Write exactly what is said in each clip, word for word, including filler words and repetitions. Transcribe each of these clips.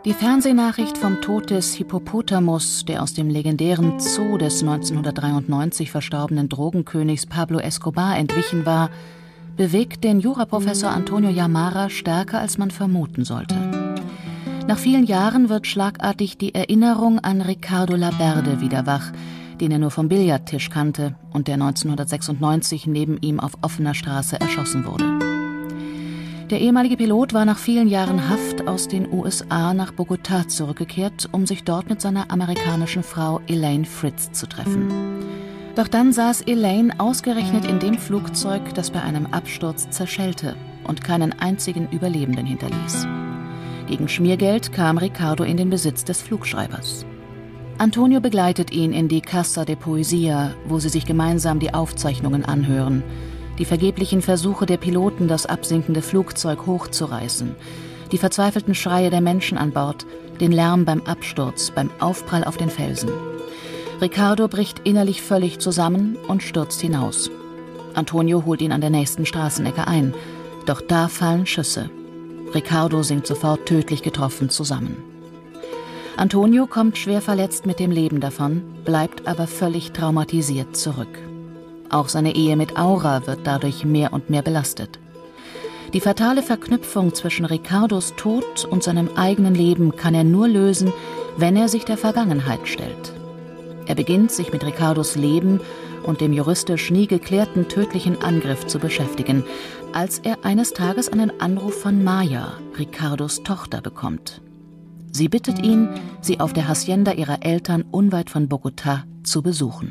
Die Fernsehnachricht vom Tod des Hippopotamus, der aus dem legendären Zoo des neunzehnhundertdreiundneunzig verstorbenen Drogenkönigs Pablo Escobar entwichen war, bewegt den Juraprofessor Antonio Yamara stärker, als man vermuten sollte. Nach vielen Jahren wird schlagartig die Erinnerung an Ricardo Laberde wieder wach, den er nur vom Billardtisch kannte und der neunzehnhundertsechsundneunzig neben ihm auf offener Straße erschossen wurde. Der ehemalige Pilot war nach vielen Jahren Haft aus den U S A nach Bogotá zurückgekehrt, um sich dort mit seiner amerikanischen Frau Elaine Fritz zu treffen. Doch dann saß Elaine ausgerechnet in dem Flugzeug, das bei einem Absturz zerschellte und keinen einzigen Überlebenden hinterließ. Gegen Schmiergeld kam Ricardo in den Besitz des Flugschreibers. Antonio begleitet ihn in die Casa de Poesia, wo sie sich gemeinsam die Aufzeichnungen anhören. Die vergeblichen Versuche der Piloten, das absinkende Flugzeug hochzureißen, die verzweifelten Schreie der Menschen an Bord, den Lärm beim Absturz, beim Aufprall auf den Felsen. Ricardo bricht innerlich völlig zusammen und stürzt hinaus. Antonio holt ihn an der nächsten Straßenecke ein, doch da fallen Schüsse. Ricardo sinkt sofort tödlich getroffen zusammen. Antonio kommt schwer verletzt mit dem Leben davon, bleibt aber völlig traumatisiert zurück. Auch seine Ehe mit Aura wird dadurch mehr und mehr belastet. Die fatale Verknüpfung zwischen Ricardos Tod und seinem eigenen Leben kann er nur lösen, wenn er sich der Vergangenheit stellt. Er beginnt, sich mit Ricardos Leben und dem juristisch nie geklärten tödlichen Angriff zu beschäftigen, als er eines Tages einen Anruf von Maya, Ricardos Tochter, bekommt. Sie bittet ihn, sie auf der Hacienda ihrer Eltern unweit von Bogotá zu besuchen.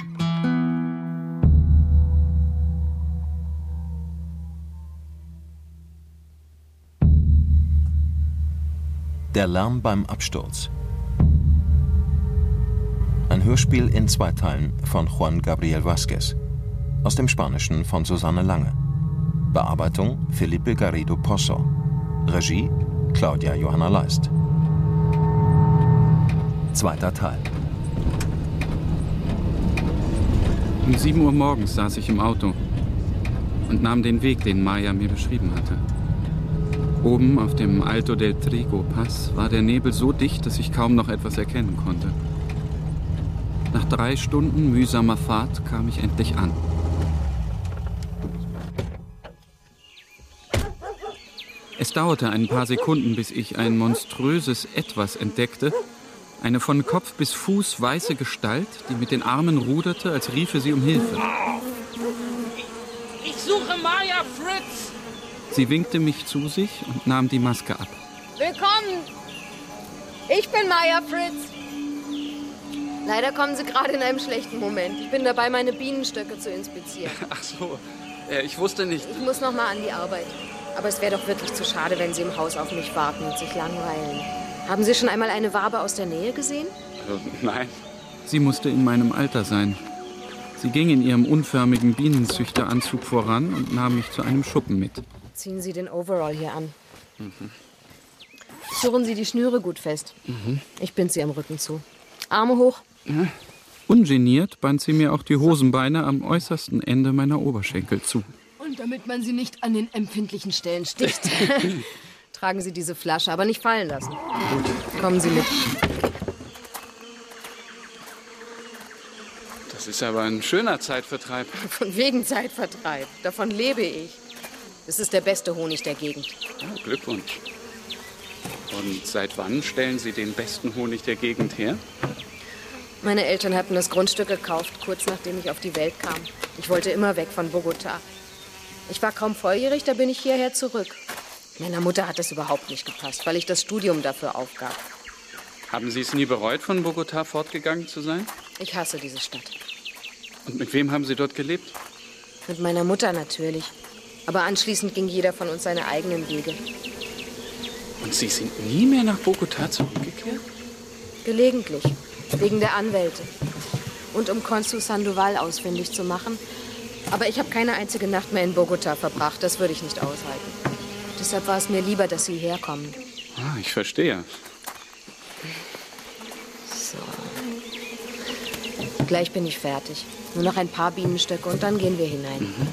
Der Lärm beim Absturz. Ein Hörspiel in zwei Teilen von Juan Gabriel Vázquez. Aus dem Spanischen von Susanne Lange. Bearbeitung Felipe Garrido Pozo. Regie Claudia Johanna Leist. Zweiter Teil. Um sieben Uhr morgens saß ich im Auto und nahm den Weg, den Maya mir beschrieben hatte. Oben auf dem Alto del Trigo-Pass war der Nebel so dicht, dass ich kaum noch etwas erkennen konnte. Nach drei Stunden mühsamer Fahrt kam ich endlich an. Es dauerte ein paar Sekunden, bis ich ein monströses Etwas entdeckte, eine von Kopf bis Fuß weiße Gestalt, die mit den Armen ruderte, als riefe sie um Hilfe. Ich suche Maya Fritz! Sie winkte mich zu sich und nahm die Maske ab. Willkommen! Ich bin Maya Fritz. Leider kommen Sie gerade in einem schlechten Moment. Ich bin dabei, meine Bienenstöcke zu inspizieren. Ach so, äh, ich wusste nicht. Ich muss noch mal an die Arbeit. Aber es wäre doch wirklich zu schade, wenn Sie im Haus auf mich warten und sich langweilen. Haben Sie schon einmal eine Wabe aus der Nähe gesehen? Also, nein. Sie musste in meinem Alter sein. Sie ging in ihrem unförmigen Bienenzüchteranzug voran und nahm mich zu einem Schuppen mit. Ziehen Sie den Overall hier an. Mhm. Surren Sie die Schnüre gut fest. Mhm. Ich binde sie am Rücken zu. Arme hoch. Ja. Ungeniert band sie mir auch die Hosenbeine am äußersten Ende meiner Oberschenkel zu. Und damit man sie nicht an den empfindlichen Stellen sticht, tragen Sie diese Flasche, aber nicht fallen lassen. Gut. Kommen Sie mit. Das ist aber ein schöner Zeitvertreib. Von wegen Zeitvertreib. Davon lebe ich. Das ist der beste Honig der Gegend. Ja, Glückwunsch. Und seit wann stellen Sie den besten Honig der Gegend her? Meine Eltern hatten das Grundstück gekauft, kurz nachdem ich auf die Welt kam. Ich wollte immer weg von Bogotá. Ich war kaum volljährig, da bin ich hierher zurück. Meiner Mutter hat das überhaupt nicht gepasst, weil ich das Studium dafür aufgab. Haben Sie es nie bereut, von Bogotá fortgegangen zu sein? Ich hasse diese Stadt. Und mit wem haben Sie dort gelebt? Mit meiner Mutter natürlich. Aber anschließend ging jeder von uns seine eigenen Wege. Und Sie sind nie mehr nach Bogotá zurückgekehrt? Gelegentlich. Wegen der Anwälte. Und um Consul Sandoval ausfindig zu machen. Aber ich habe keine einzige Nacht mehr in Bogotá verbracht. Das würde ich nicht aushalten. Deshalb war es mir lieber, dass Sie herkommen. Ah, ich verstehe. So. Gleich bin ich fertig. Nur noch ein paar Bienenstöcke und dann gehen wir hinein. Mhm.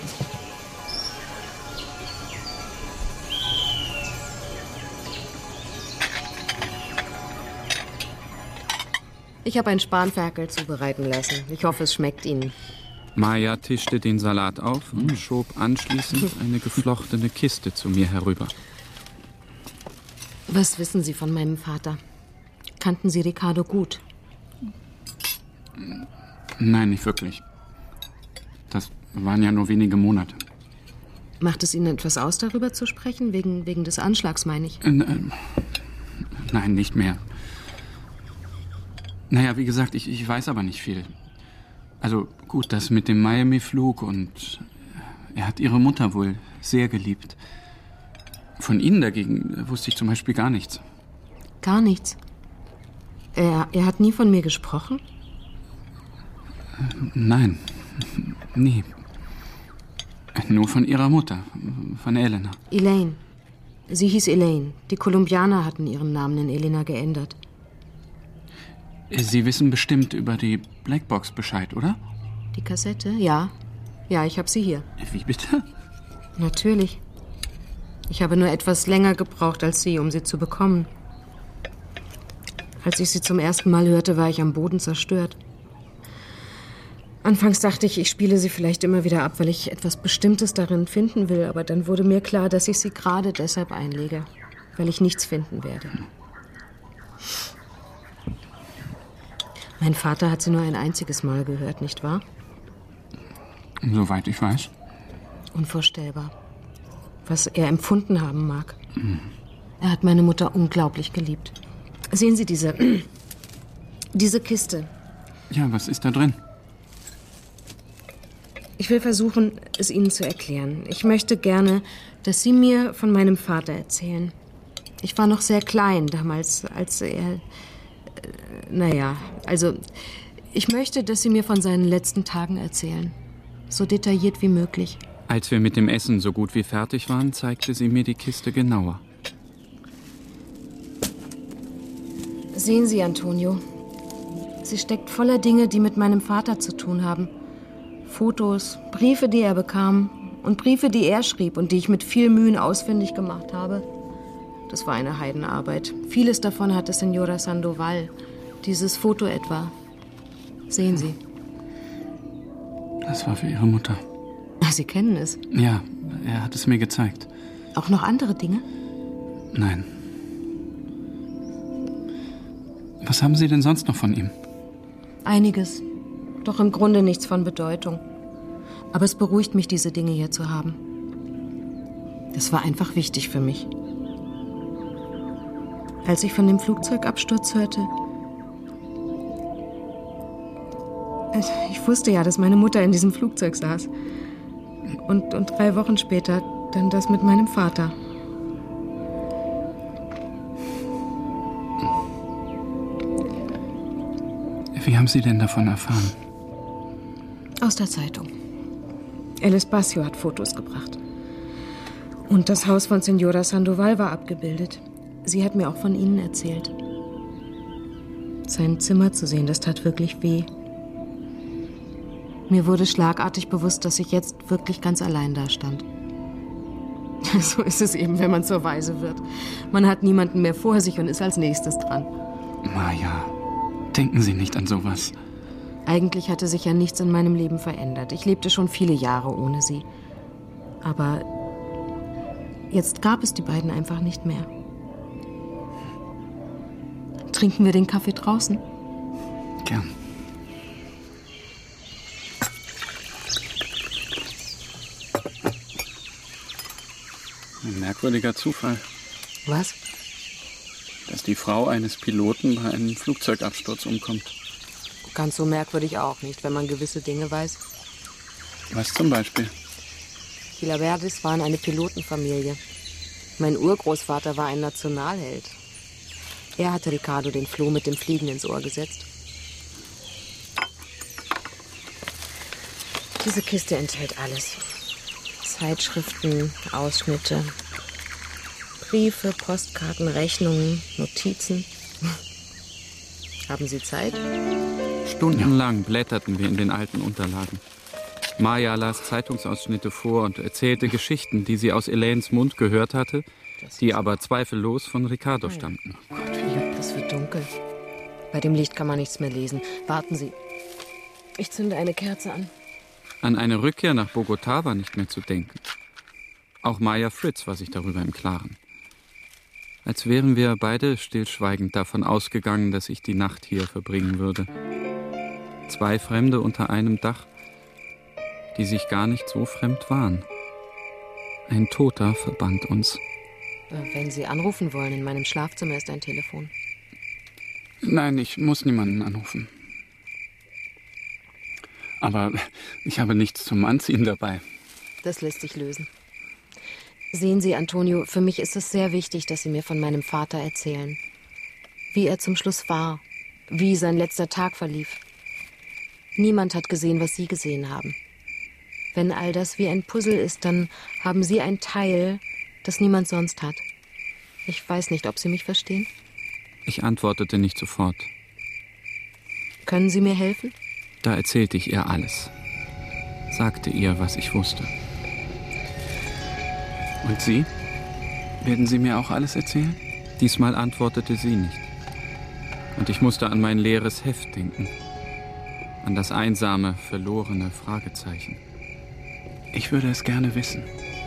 Ich habe ein Spanferkel zubereiten lassen. Ich hoffe, es schmeckt Ihnen. Maya tischte den Salat auf und schob anschließend eine geflochtene Kiste zu mir herüber. Was wissen Sie von meinem Vater? Kannten Sie Ricardo gut? Nein, nicht wirklich. Das waren ja nur wenige Monate. Macht es Ihnen etwas aus, darüber zu sprechen? Wegen, wegen des Anschlags, meine ich. Äh, äh, nein, nicht mehr. Naja, wie gesagt, ich, ich weiß aber nicht viel. Also gut, das mit dem Miami-Flug und er hat Ihre Mutter wohl sehr geliebt. Von Ihnen dagegen wusste ich zum Beispiel gar nichts. Gar nichts? Er, er hat nie von mir gesprochen? Nein, nie. Nur von Ihrer Mutter, von Elena. Elaine. Sie hieß Elaine. Die Kolumbianer hatten ihren Namen in Elena geändert. Sie wissen bestimmt über die Blackbox Bescheid, oder? Die Kassette? Ja. Ja, ich habe sie hier. Wie bitte? Natürlich. Ich habe nur etwas länger gebraucht als Sie, um sie zu bekommen. Als ich sie zum ersten Mal hörte, war ich am Boden zerstört. Anfangs dachte ich, ich spiele sie vielleicht immer wieder ab, weil ich etwas Bestimmtes darin finden will. Aber dann wurde mir klar, dass ich sie gerade deshalb einlege, weil ich nichts finden werde. Mein Vater hat sie nur ein einziges Mal gehört, nicht wahr? Soweit ich weiß. Unvorstellbar. Was er empfunden haben mag. Mhm. Er hat meine Mutter unglaublich geliebt. Sehen Sie diese... diese Kiste. Ja, was ist da drin? Ich will versuchen, es Ihnen zu erklären. Ich möchte gerne, dass Sie mir von meinem Vater erzählen. Ich war noch sehr klein damals, als er... Äh, naja, also... Ich möchte, dass Sie mir von seinen letzten Tagen erzählen. So detailliert wie möglich. Als wir mit dem Essen so gut wie fertig waren, zeigte sie mir die Kiste genauer. Sehen Sie, Antonio. Sie steckt voller Dinge, die mit meinem Vater zu tun haben. Fotos, Briefe, die er bekam und Briefe, die er schrieb und die ich mit viel Mühen ausfindig gemacht habe. Das war eine Heidenarbeit. Vieles davon hatte Señora Sandoval. Dieses Foto etwa. Sehen Sie. Das war für Ihre Mutter. Sie kennen es? Ja, er hat es mir gezeigt. Auch noch andere Dinge? Nein. Was haben Sie denn sonst noch von ihm? Einiges. Doch im Grunde nichts von Bedeutung. Aber es beruhigt mich, diese Dinge hier zu haben. Das war einfach wichtig für mich. Als ich von dem Flugzeugabsturz hörte... Ich wusste ja, dass meine Mutter in diesem Flugzeug saß. Und, und drei Wochen später dann das mit meinem Vater. Wie haben Sie denn davon erfahren? Aus der Zeitung. El Espacio hat Fotos gebracht. Und das Haus von Señora Sandoval war abgebildet. Sie hat mir auch von Ihnen erzählt. Sein Zimmer zu sehen, das tat wirklich weh. Mir wurde schlagartig bewusst, dass ich jetzt wirklich ganz allein dastand. So ist es eben, wenn man zur Waise wird. Man hat niemanden mehr vor sich und ist als nächstes dran. Maja, denken Sie nicht an sowas. Eigentlich hatte sich ja nichts in meinem Leben verändert. Ich lebte schon viele Jahre ohne sie. Aber jetzt gab es die beiden einfach nicht mehr. Trinken wir den Kaffee draußen? Gern. Ein merkwürdiger Zufall. Was? Dass die Frau eines Piloten bei einem Flugzeugabsturz umkommt. Ganz so merkwürdig auch nicht, wenn man gewisse Dinge weiß. Was zum Beispiel? Die Laverdis waren eine Pilotenfamilie. Mein Urgroßvater war ein Nationalheld. Er hatte Ricardo den Floh mit dem Fliegen ins Ohr gesetzt. Diese Kiste enthält alles. Zeitschriften, Ausschnitte, Briefe, Postkarten, Rechnungen, Notizen. Haben Sie Zeit? Stundenlang blätterten wir in den alten Unterlagen. Maja las Zeitungsausschnitte vor und erzählte Geschichten, die sie aus Elaines Mund gehört hatte, die aber zweifellos von Ricardo stammten. Oh Gott, wie juckt, es wird dunkel. Bei dem Licht kann man nichts mehr lesen. Warten Sie. Ich zünde eine Kerze an. An eine Rückkehr nach Bogotá war nicht mehr zu denken. Auch Maya Fritz war sich darüber im Klaren. Als wären wir beide stillschweigend davon ausgegangen, dass ich die Nacht hier verbringen würde. Zwei Fremde unter einem Dach, die sich gar nicht so fremd waren. Ein Toter verband uns. Wenn Sie anrufen wollen, in meinem Schlafzimmer ist ein Telefon. Nein, ich muss niemanden anrufen. Aber ich habe nichts zum Anziehen dabei. Das lässt sich lösen. Sehen Sie, Antonio, für mich ist es sehr wichtig, dass Sie mir von meinem Vater erzählen. Wie er zum Schluss war, wie sein letzter Tag verlief. Niemand hat gesehen, was Sie gesehen haben. Wenn all das wie ein Puzzle ist, dann haben Sie ein Teil, das niemand sonst hat. Ich weiß nicht, ob Sie mich verstehen? Ich antwortete nicht sofort. Können Sie mir helfen? Da erzählte ich ihr alles. Sagte ihr, was ich wusste. Und Sie? Werden Sie mir auch alles erzählen? Diesmal antwortete sie nicht. Und ich musste an mein leeres Heft denken. An das einsame, verlorene Fragezeichen. Ich würde es gerne wissen.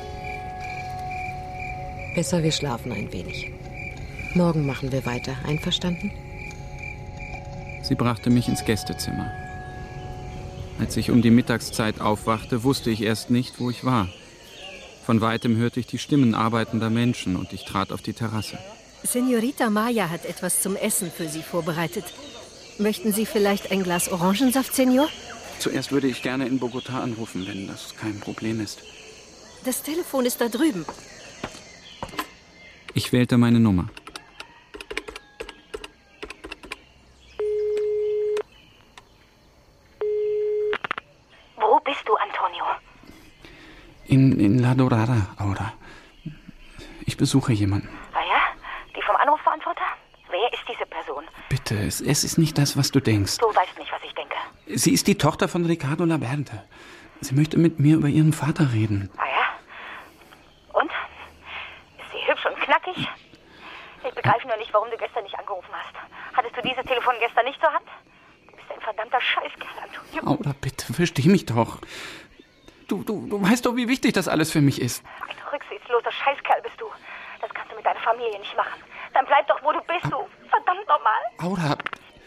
Besser, wir schlafen ein wenig. Morgen machen wir weiter. Einverstanden? Sie brachte mich ins Gästezimmer. Als ich um die Mittagszeit aufwachte, wusste ich erst nicht, wo ich war. Von weitem hörte ich die Stimmen arbeitender Menschen und ich trat auf die Terrasse. Senorita Maya hat etwas zum Essen für Sie vorbereitet. Möchten Sie vielleicht ein Glas Orangensaft, Senor? Zuerst würde ich gerne in Bogotá anrufen, wenn das kein Problem ist. Das Telefon ist da drüben. Ich wählte meine Nummer. Wo bist du, Antonio? In, in La Dorada, Aura. Ich besuche jemanden. Ah ja? Die vom Anrufbeantworter? Wer ist diese Person? Bitte, es, es ist nicht das, was du denkst. Du weißt nicht, was ich denke. Sie ist die Tochter von Ricardo Laberte. Sie möchte mit mir über ihren Vater reden. Ah ja? Und? Ist sie hübsch und knackig? Ich begreife nur nicht, warum du gestern nicht angerufen hast. Hattest du dieses Telefon gestern nicht zur Hand? Du bist ein verdammter Scheißkerl, Antonio. Aura, bitte, versteh mich doch. Du, du, du weißt doch, wie wichtig das alles für mich ist. Ein rücksichtsloser Scheißkerl bist du. Das kannst du mit deiner Familie nicht machen. Dann bleib doch, wo du bist, du verdammt nochmal. Aura.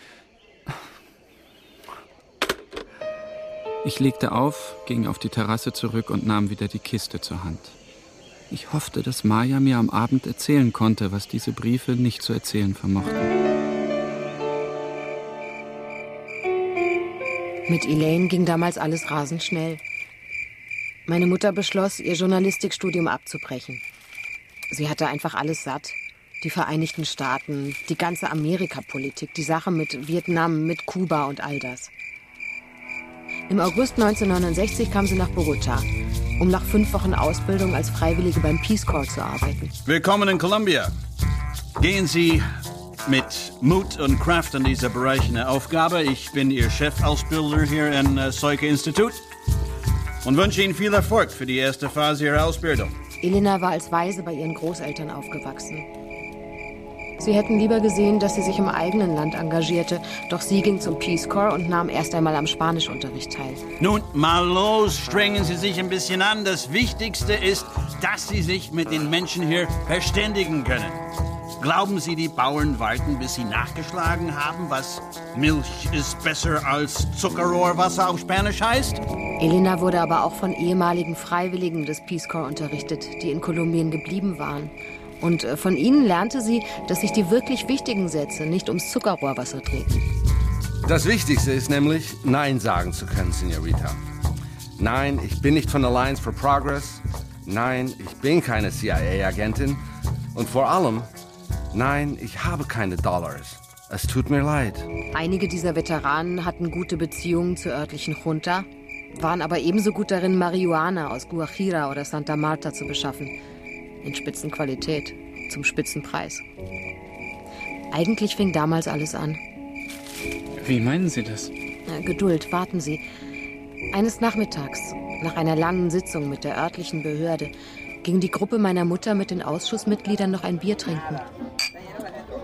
Ich legte auf, ging auf die Terrasse zurück und nahm wieder die Kiste zur Hand. Ich hoffte, dass Maya mir am Abend erzählen konnte, was diese Briefe nicht zu erzählen vermochten. Mit Elaine ging damals alles rasend schnell. Meine Mutter beschloss, ihr Journalistikstudium abzubrechen. Sie hatte einfach alles satt. Die Vereinigten Staaten, die ganze Amerikapolitik, die Sache mit Vietnam, mit Kuba und all das. Im August neunzehnhundertneunundsechzig kam sie nach Bogotá, um nach fünf Wochen Ausbildung als Freiwillige beim Peace Corps zu arbeiten. Willkommen in Columbia. Gehen Sie mit Mut und Kraft an dieser bereichende Aufgabe. Ich bin Ihr Chefausbilder hier im uh, Seuke-Institut und wünsche Ihnen viel Erfolg für die erste Phase Ihrer Ausbildung. Elena war als Waise bei ihren Großeltern aufgewachsen. Sie hätten lieber gesehen, dass sie sich im eigenen Land engagierte, doch sie ging zum Peace Corps und nahm erst einmal am Spanischunterricht teil. Nun, mal los, strengen Sie sich ein bisschen an. Das Wichtigste ist, dass Sie sich mit den Menschen hier verständigen können. Glauben Sie, die Bauern warten, bis sie nachgeschlagen haben, was Milch ist besser als Zuckerrohrwasser auf Spanisch heißt? Elena wurde aber auch von ehemaligen Freiwilligen des Peace Corps unterrichtet, die in Kolumbien geblieben waren. Und von ihnen lernte sie, dass sich die wirklich wichtigen Sätze nicht ums Zuckerrohrwasser drehten. Das Wichtigste ist nämlich, Nein sagen zu können, Senorita. Nein, ich bin nicht von Alliance for Progress. Nein, ich bin keine C I A-Agentin. Und vor allem, nein, ich habe keine Dollars. Es tut mir leid. Einige dieser Veteranen hatten gute Beziehungen zur örtlichen Junta, waren aber ebenso gut darin, Marihuana aus Guajira oder Santa Marta zu beschaffen. In Spitzenqualität, zum Spitzenpreis. Eigentlich fing damals alles an. Wie meinen Sie das? Na, Geduld, warten Sie. Eines Nachmittags, nach einer langen Sitzung mit der örtlichen Behörde, ging die Gruppe meiner Mutter mit den Ausschussmitgliedern noch ein Bier trinken.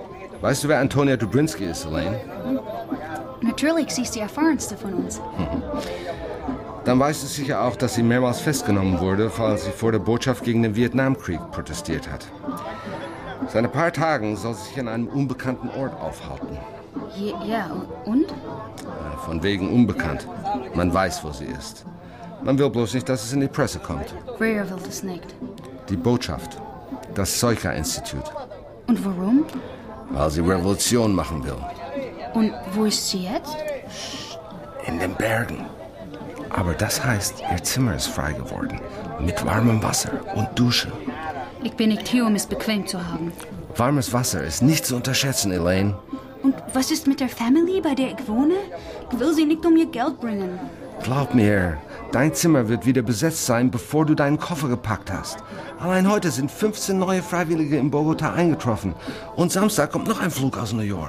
Weißt du, wer Antonia Dubrinsky ist, Elaine? Natürlich, sie ist die erfahrenste von uns. Mhm. Dann weißt du sicher auch, dass sie mehrmals festgenommen wurde, weil sie vor der Botschaft gegen den Vietnamkrieg protestiert hat. Seit ein paar Tagen soll sie sich an einem unbekannten Ort aufhalten. Ja, und? Von wegen unbekannt. Man weiß, wo sie ist. Man will bloß nicht, dass es in die Presse kommt. Wer will das nicht? Die Botschaft. Das Seuka-Institut. Und warum? Weil sie Revolution machen will. Und wo ist sie jetzt? In den Bergen. Aber das heißt, ihr Zimmer ist frei geworden. Mit warmem Wasser und Dusche. Ich bin nicht hier, um es bequem zu haben. Warmes Wasser ist nicht zu unterschätzen, Elaine. Und was ist mit der Family, bei der ich wohne? Ich will sie nicht um ihr Geld bringen. Glaub mir, dein Zimmer wird wieder besetzt sein, bevor du deinen Koffer gepackt hast. Allein heute sind fünfzehn neue Freiwillige in Bogota eingetroffen. Und Samstag kommt noch ein Flug aus New York.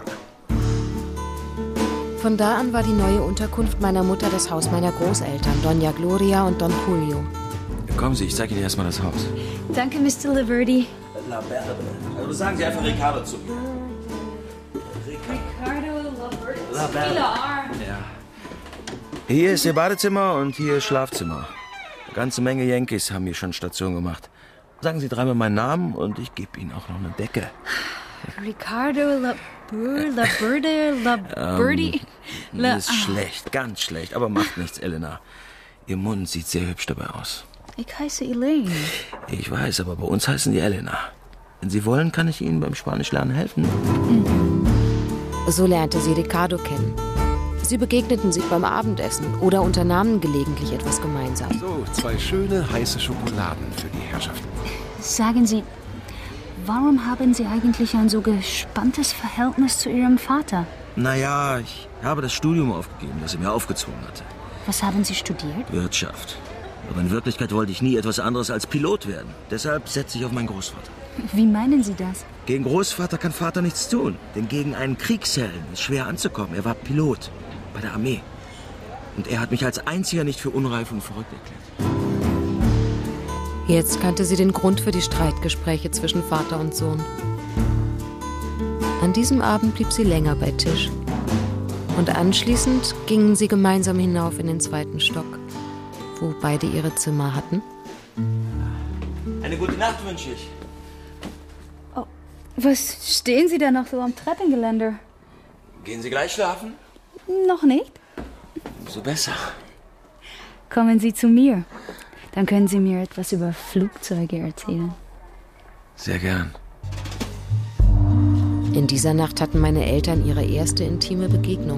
Von da an war die neue Unterkunft meiner Mutter das Haus meiner Großeltern, Doña Gloria und Don Julio. Kommen Sie, ich zeige Ihnen erstmal das Haus. Danke, Mister Laverty. La Berde. Also sagen Sie einfach Ricardo zu mir. Ricardo Laverty. La Berde. Ja. Hier ist Ihr Badezimmer und hier ist Schlafzimmer. Eine ganze Menge Yankees haben hier schon Station gemacht. Sagen Sie dreimal meinen Namen und ich gebe Ihnen auch noch eine Decke. Ricardo La... La Berde, La Birdie. Ähm, La ist schlecht, ganz schlecht, aber macht nichts, Elena. Ihr Mund sieht sehr hübsch dabei aus. Ich heiße Elaine. Ich weiß, aber bei uns heißen die Elena. Wenn Sie wollen, kann ich Ihnen beim Spanischlernen helfen. Mhm. So lernte sie Ricardo kennen. Sie begegneten sich beim Abendessen oder unternahmen gelegentlich etwas gemeinsam. So, zwei schöne, heiße Schokoladen für die Herrschaften. Sagen Sie, warum haben Sie eigentlich ein so gespanntes Verhältnis zu Ihrem Vater? Naja, ich habe das Studium aufgegeben, das er mir aufgezwungen hatte. Was haben Sie studiert? Wirtschaft. Aber in Wirklichkeit wollte ich nie etwas anderes als Pilot werden. Deshalb setze ich auf meinen Großvater. Wie meinen Sie das? Gegen Großvater kann Vater nichts tun. Denn gegen einen Kriegshelden ist schwer anzukommen. Er war Pilot bei der Armee. Und er hat mich als einziger nicht für unreif und verrückt erklärt. Jetzt kannte sie den Grund für die Streitgespräche zwischen Vater und Sohn. An diesem Abend blieb sie länger bei Tisch. Und anschließend gingen sie gemeinsam hinauf in den zweiten Stock, wo beide ihre Zimmer hatten. Eine gute Nacht wünsche ich. Oh, was stehen Sie da noch so am Treppengeländer? Gehen Sie gleich schlafen? Noch nicht. Umso besser. Kommen Sie zu mir. Dann können Sie mir etwas über Flugzeuge erzählen. Sehr gern. In dieser Nacht hatten meine Eltern ihre erste intime Begegnung.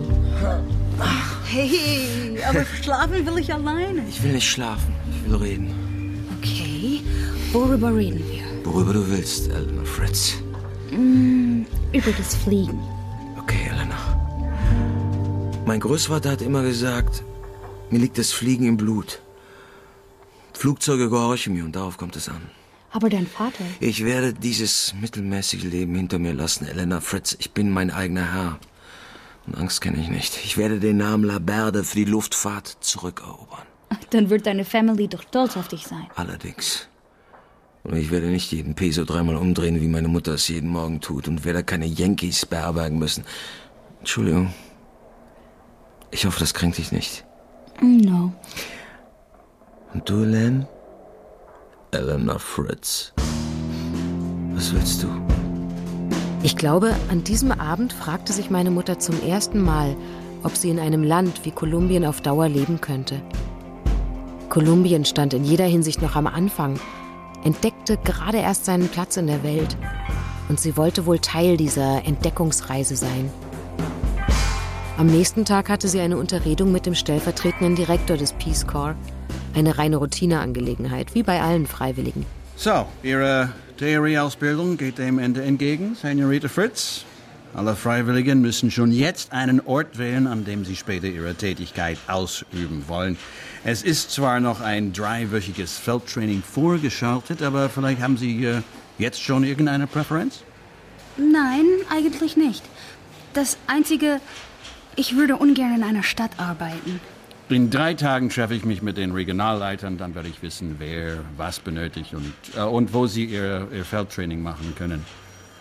Hey, aber schlafen will ich alleine. Ich will nicht schlafen, ich will reden. Okay, worüber reden wir? Worüber du willst, Elena Fritz. Mm, über das Fliegen. Okay, Elena. Mein Großvater hat immer gesagt, mir liegt das Fliegen im Blut. Flugzeuge gehorchen mir und darauf kommt es an. Aber dein Vater? Ich werde dieses mittelmäßige Leben hinter mir lassen, Elena Fritz. Ich bin mein eigener Herr. Und Angst kenne ich nicht. Ich werde den Namen La Berde für die Luftfahrt zurückerobern. Dann wird deine Family doch stolz auf dich sein. Allerdings. Und ich werde nicht jeden Peso dreimal umdrehen, wie meine Mutter es jeden Morgen tut. Und werde keine Yankees beherbergen müssen. Entschuldigung. Ich hoffe, das kränkt dich nicht. No. Und du, Len? Elena Fritz. Was willst du? Ich glaube, an diesem Abend fragte sich meine Mutter zum ersten Mal, ob sie in einem Land wie Kolumbien auf Dauer leben könnte. Kolumbien stand in jeder Hinsicht noch am Anfang, entdeckte gerade erst seinen Platz in der Welt. Und sie wollte wohl Teil dieser Entdeckungsreise sein. Am nächsten Tag hatte sie eine Unterredung mit dem stellvertretenden Direktor des Peace Corps. Eine reine Routineangelegenheit, wie bei allen Freiwilligen. So, Ihre Theorieausbildung geht dem Ende entgegen, Senorita Fritz. Alle Freiwilligen müssen schon jetzt einen Ort wählen, an dem sie später ihre Tätigkeit ausüben wollen. Es ist zwar noch ein dreiwöchiges Feldtraining vorgeschaltet, aber vielleicht haben Sie äh, jetzt schon irgendeine Präferenz? Nein, eigentlich nicht. Das Einzige, ich würde ungern in einer Stadt arbeiten. In drei Tagen treffe ich mich mit den Regionalleitern, dann werde ich wissen, wer was benötigt und, äh, und wo sie ihr, ihr Feldtraining machen können.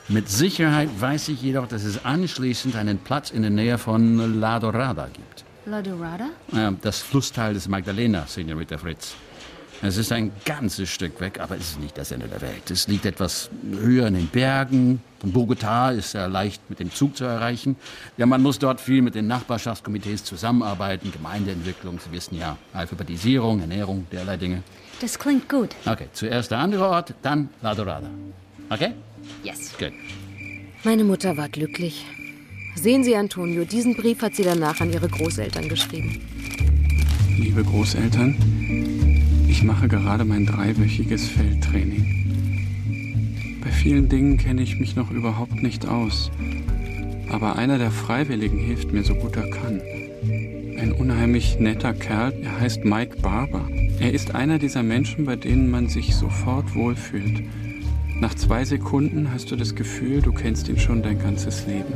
Mit Sicherheit weiß ich jedoch, dass es anschließend einen Platz in der Nähe von La Dorada gibt. La Dorada? Ja, das Flusstal des Magdalena, Senorita Fritz. Es ist ein ganzes Stück weg, aber es ist nicht das Ende der Welt. Es liegt etwas höher in den Bergen. Von Bogotá ist er leicht mit dem Zug zu erreichen. Ja, man muss dort viel mit den Nachbarschaftskomitees zusammenarbeiten, Gemeindeentwicklung, Sie wissen ja, Alphabetisierung, Ernährung, derlei Dinge. Das klingt gut. Okay, zuerst der andere Ort, dann La Dorada. Okay? Yes. Gut. Meine Mutter war glücklich. Sehen Sie, Antonio, diesen Brief hat sie danach an ihre Großeltern geschrieben. Liebe Großeltern, ich mache gerade mein dreiwöchiges Feldtraining. Bei vielen Dingen kenne ich mich noch überhaupt nicht aus. Aber einer der Freiwilligen hilft mir so gut er kann. Ein unheimlich netter Kerl, er heißt Mike Barber. Er ist einer dieser Menschen, bei denen man sich sofort wohlfühlt. Nach zwei Sekunden hast du das Gefühl, du kennst ihn schon dein ganzes Leben.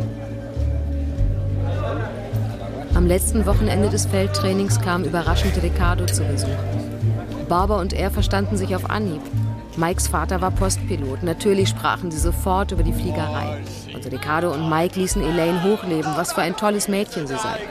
Am letzten Wochenende des Feldtrainings kam überraschend Ricardo zu Besuch. Barber und er verstanden sich auf Anhieb. Mikes Vater war Postpilot. Natürlich sprachen sie sofort über die Fliegerei. Und Ricardo und Mike ließen Elaine hochleben. Was für ein tolles Mädchen sie sei.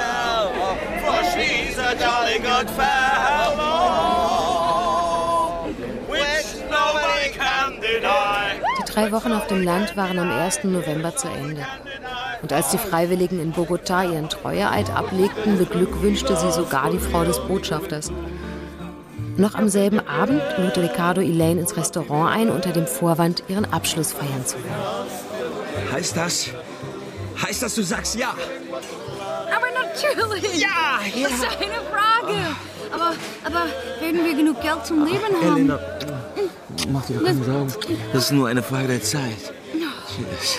Die drei Wochen auf dem Land waren am ersten November zu Ende. Und als die Freiwilligen in Bogotá ihren Treueeid ablegten, beglückwünschte sie sogar die Frau des Botschafters. Noch am selben Abend lud Ricardo Elaine ins Restaurant ein, unter dem Vorwand, ihren Abschluss feiern zu wollen. Heißt das? Heißt das, du sagst ja? Aber natürlich! Ja! ja. Das ist eine Frage! Aber, aber werden wir genug Geld zum Leben haben? Elena, mach dir doch keine Sorgen. Das ist nur eine Frage der Zeit. Cheers.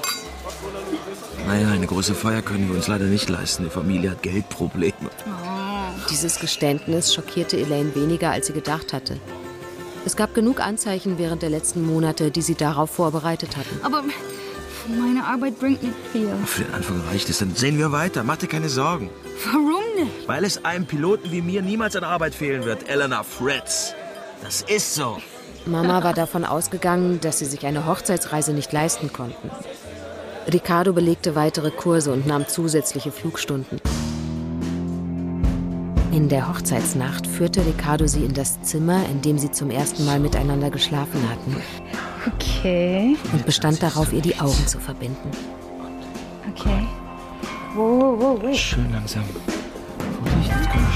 Naja, eine große Feier können wir uns leider nicht leisten. Die Familie hat Geldprobleme. Dieses Geständnis schockierte Elaine weniger, als sie gedacht hatte. Es gab genug Anzeichen während der letzten Monate, die sie darauf vorbereitet hatten. Aber meine Arbeit bringt nicht viel. Für den Anfang reicht es, dann sehen wir weiter. Mach dir keine Sorgen. Warum nicht? Weil es einem Piloten wie mir niemals an Arbeit fehlen wird, Elena Fritz. Das ist so. Mama war davon ausgegangen, dass sie sich eine Hochzeitsreise nicht leisten konnten. Ricardo belegte weitere Kurse und nahm zusätzliche Flugstunden. In der Hochzeitsnacht führte Ricardo sie in das Zimmer, in dem sie zum ersten Mal miteinander geschlafen hatten. Okay. Und bestand darauf, ihr die Augen zu verbinden. Okay. Wow, wow, wow, wow. Schön langsam. Vorsicht, jetzt kommen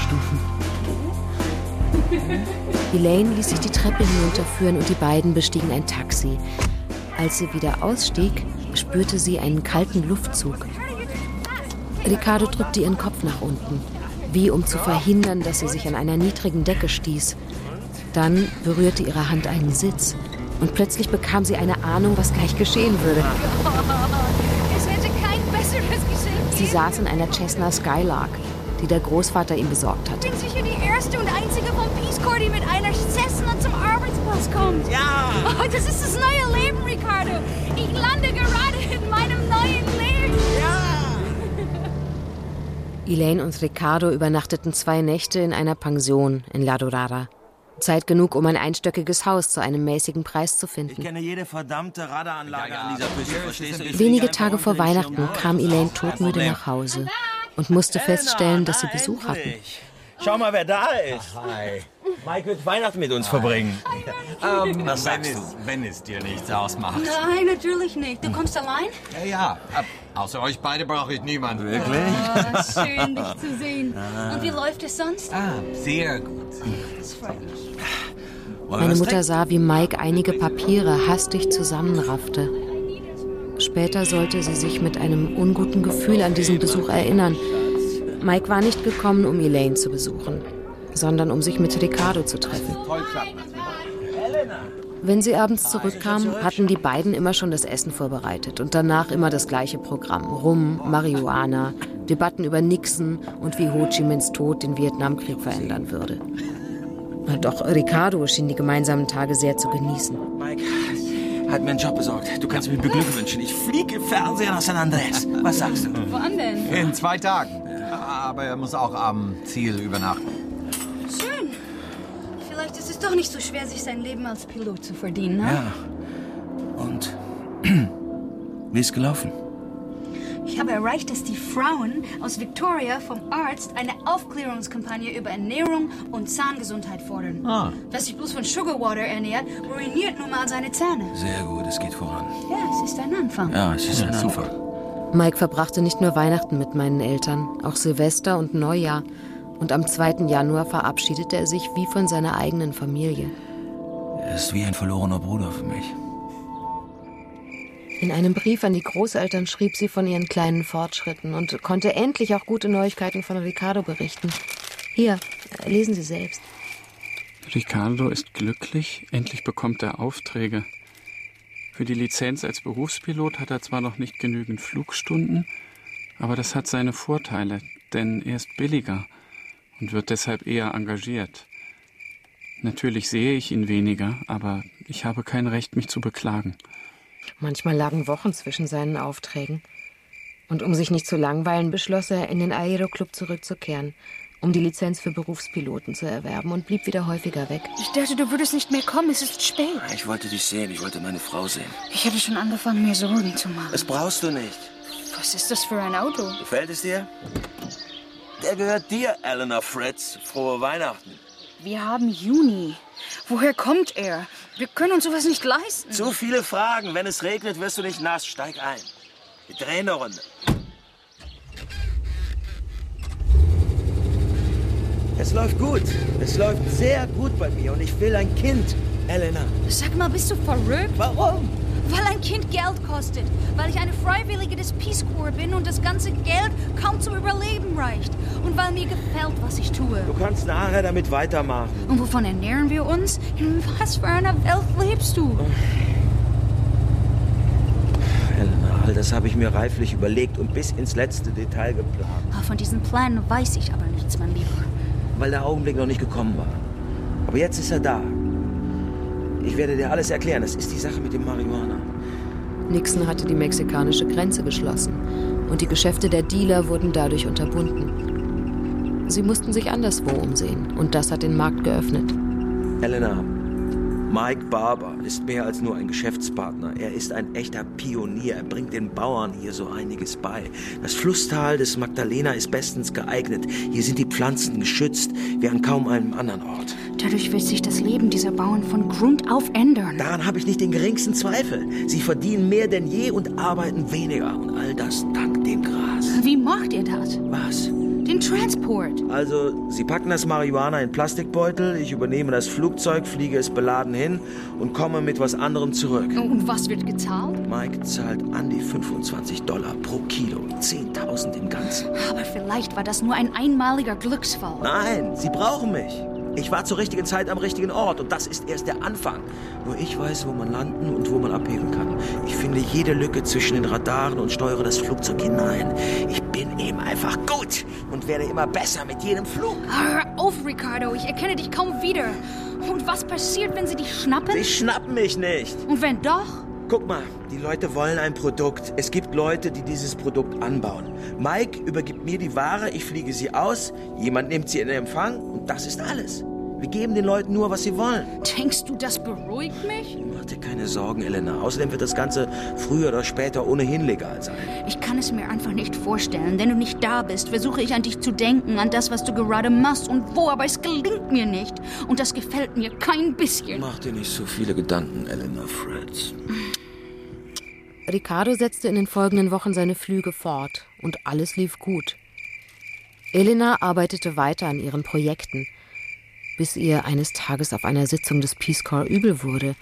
die Stufen. Elaine ließ sich die Treppe hinunterführen und die beiden bestiegen ein Taxi. Als sie wieder ausstieg, spürte sie einen kalten Luftzug. Ricardo drückte ihren Kopf nach unten, wie um zu verhindern, dass sie sich an einer niedrigen Decke stieß. Dann berührte ihre Hand einen Sitz und plötzlich bekam sie eine Ahnung, was gleich geschehen würde. Es hätte kein besseres gesehen. Sie saß in einer Cessna Skylark, die der Großvater ihm besorgt hatte. Ich bin sicher die erste und einzige vom Peace Corps, die mit einer Cessna zum Arbeitsplatz kommt. Ja! Oh, das ist das neue Leben, Ricardo. Ich lande gerade in meinem neuen Leben. Ja! Elaine und Ricardo übernachteten zwei Nächte in einer Pension in La Dorada. Zeit genug, um ein einstöckiges Haus zu einem mäßigen Preis zu finden. Ich kenne jede verdammte Radaranlage an dieser Küste, verstehst du? Wenige Tage vor Weihnachten kam Elaine todmüde nach Hause und musste feststellen, dass sie Besuch hatten. Schau mal, wer da ist. Hi. Mike wird Weihnachten mit uns verbringen. Ähm, Was sagst du? Wenn es dir nichts ausmacht. Nein, natürlich nicht. Du kommst allein? Ja, ja. Ab, außer euch beide brauche ich niemanden. Wirklich? Oh, schön, dich zu sehen. Und wie läuft es sonst? Ah, sehr gut. Das freut mich. Meine Mutter sah, wie Mike einige Papiere hastig zusammenraffte. Später sollte sie sich mit einem unguten Gefühl an diesen Besuch erinnern. Mike war nicht gekommen, um Elaine zu besuchen, sondern um sich mit Ricardo zu treffen. Wenn sie abends zurückkam, hatten die beiden immer schon das Essen vorbereitet und danach immer das gleiche Programm. Rum, Marihuana, Debatten über Nixon und wie Ho Chi Minhs Tod den Vietnamkrieg verändern würde. Doch Ricardo schien die gemeinsamen Tage sehr zu genießen. Mike hat mir einen Job besorgt. Du kannst mich beglückwünschen. Ich fliege im Fernseher nach San Andreas. Was sagst du? Wann denn? In zwei Tagen. Aber er muss auch am Ziel übernachten. Schön. Vielleicht ist es doch nicht so schwer, sich sein Leben als Pilot zu verdienen, ne? Ja. Und Wie ist gelaufen? Ich habe erreicht, dass die Frauen aus Victoria vom Arzt eine Aufklärungskampagne über Ernährung und Zahngesundheit fordern. Ah. Wer sich bloß von Sugarwater ernährt, ruiniert nun mal seine Zähne. Sehr gut, es geht voran. Ja, es ist ein Anfang. Ja, es ist ein Anfang. Mike verbrachte nicht nur Weihnachten mit meinen Eltern, auch Silvester und Neujahr. Und am zweiten Januar verabschiedete er sich wie von seiner eigenen Familie. Er ist wie ein verlorener Bruder für mich. In einem Brief an die Großeltern schrieb sie von ihren kleinen Fortschritten und konnte endlich auch gute Neuigkeiten von Ricardo berichten. Hier, lesen Sie selbst. Ricardo ist glücklich, endlich bekommt er Aufträge. Für die Lizenz als Berufspilot hat er zwar noch nicht genügend Flugstunden, aber das hat seine Vorteile, denn er ist billiger und wird deshalb eher engagiert. Natürlich sehe ich ihn weniger, aber ich habe kein Recht, mich zu beklagen. Manchmal lagen Wochen zwischen seinen Aufträgen. Und um sich nicht zu langweilen, beschloss er, in den Aeroclub zurückzukehren, um die Lizenz für Berufspiloten zu erwerben und blieb wieder häufiger weg. Ich dachte, du würdest nicht mehr kommen. Es ist spät. Ich wollte dich sehen. Ich wollte meine Frau sehen. Ich hatte schon angefangen, mir Sorgen zu machen. Das brauchst du nicht. Was ist das für ein Auto? Gefällt es dir? Der gehört dir, Eleanor Fritz. Frohe Weihnachten. Wir haben Juni. Woher kommt er? Wir können uns sowas nicht leisten. Zu viele Fragen. Wenn es regnet, wirst du nicht nass. Steig ein. Wir drehen eine Runde. Es läuft gut. Es läuft sehr gut bei mir und ich will ein Kind, Elena. Sag mal, bist du verrückt? Warum? Weil ein Kind Geld kostet. Weil ich eine Freiwillige des Peace Corps bin und das ganze Geld kaum zum Überleben reicht. Und weil mir gefällt, was ich tue. Du kannst nachher damit weitermachen. Und wovon ernähren wir uns? In was für einer Welt lebst du? Elena, all das habe ich mir reiflich überlegt und bis ins letzte Detail geplant. Von diesen Plänen weiß ich aber nichts, mein Lieber. Weil der Augenblick noch nicht gekommen war. Aber jetzt ist er da. Ich werde dir alles erklären. Das ist die Sache mit dem Marihuana. Nixon hatte die mexikanische Grenze geschlossen und die Geschäfte der Dealer wurden dadurch unterbunden. Sie mussten sich anderswo umsehen und das hat den Markt geöffnet. Elena, Mike Barber ist mehr als nur ein Geschäftspartner. Er ist ein echter Pionier. Er bringt den Bauern hier so einiges bei. Das Flusstal des Magdalena ist bestens geeignet. Hier sind die Pflanzen geschützt, wie an kaum einem anderen Ort. Dadurch wird sich das Leben dieser Bauern von Grund auf ändern. Daran habe ich nicht den geringsten Zweifel. Sie verdienen mehr denn je und arbeiten weniger. Und all das dank dem Gras. Wie macht ihr das? Was? Den Transport. Also, Sie packen das Marihuana in Plastikbeutel, ich übernehme das Flugzeug, fliege es beladen hin und komme mit was anderem zurück. Und was wird gezahlt? Mike zahlt an die fünfundzwanzig Dollar pro Kilo, zehntausend im Ganzen. Aber vielleicht war das nur ein einmaliger Glücksfall. Nein, Sie brauchen mich. Ich war zur richtigen Zeit am richtigen Ort und das ist erst der Anfang. Nur ich weiß, wo man landen und wo man abheben kann. Ich finde jede Lücke zwischen den Radaren und steuere das Flugzeug hinein. Ich bin eben einfach gut und werde immer besser mit jedem Flug. Hör auf, Ricardo, ich erkenne dich kaum wieder. Und was passiert, wenn sie dich schnappen? Sie schnappen mich nicht. Und wenn doch? Guck mal, die Leute wollen ein Produkt. Es gibt Leute, die dieses Produkt anbauen. Mike übergibt mir die Ware, ich fliege sie aus, jemand nimmt sie in Empfang und das ist alles. Wir geben den Leuten nur, was sie wollen. Denkst du, das beruhigt mich? Mach dir keine Sorgen, Elena. Außerdem wird das Ganze früher oder später ohnehin legal sein. Ich kann es mir einfach nicht vorstellen. Wenn du nicht da bist, versuche ich an dich zu denken, an das, was du gerade machst und wo, aber es gelingt mir nicht. Und das gefällt mir kein bisschen. Mach dir nicht so viele Gedanken, Eleanor Fritz. Ricardo setzte in den folgenden Wochen seine Flüge fort und alles lief gut. Elena arbeitete weiter an ihren Projekten, bis ihr eines Tages auf einer Sitzung des Peace Corps übel wurde.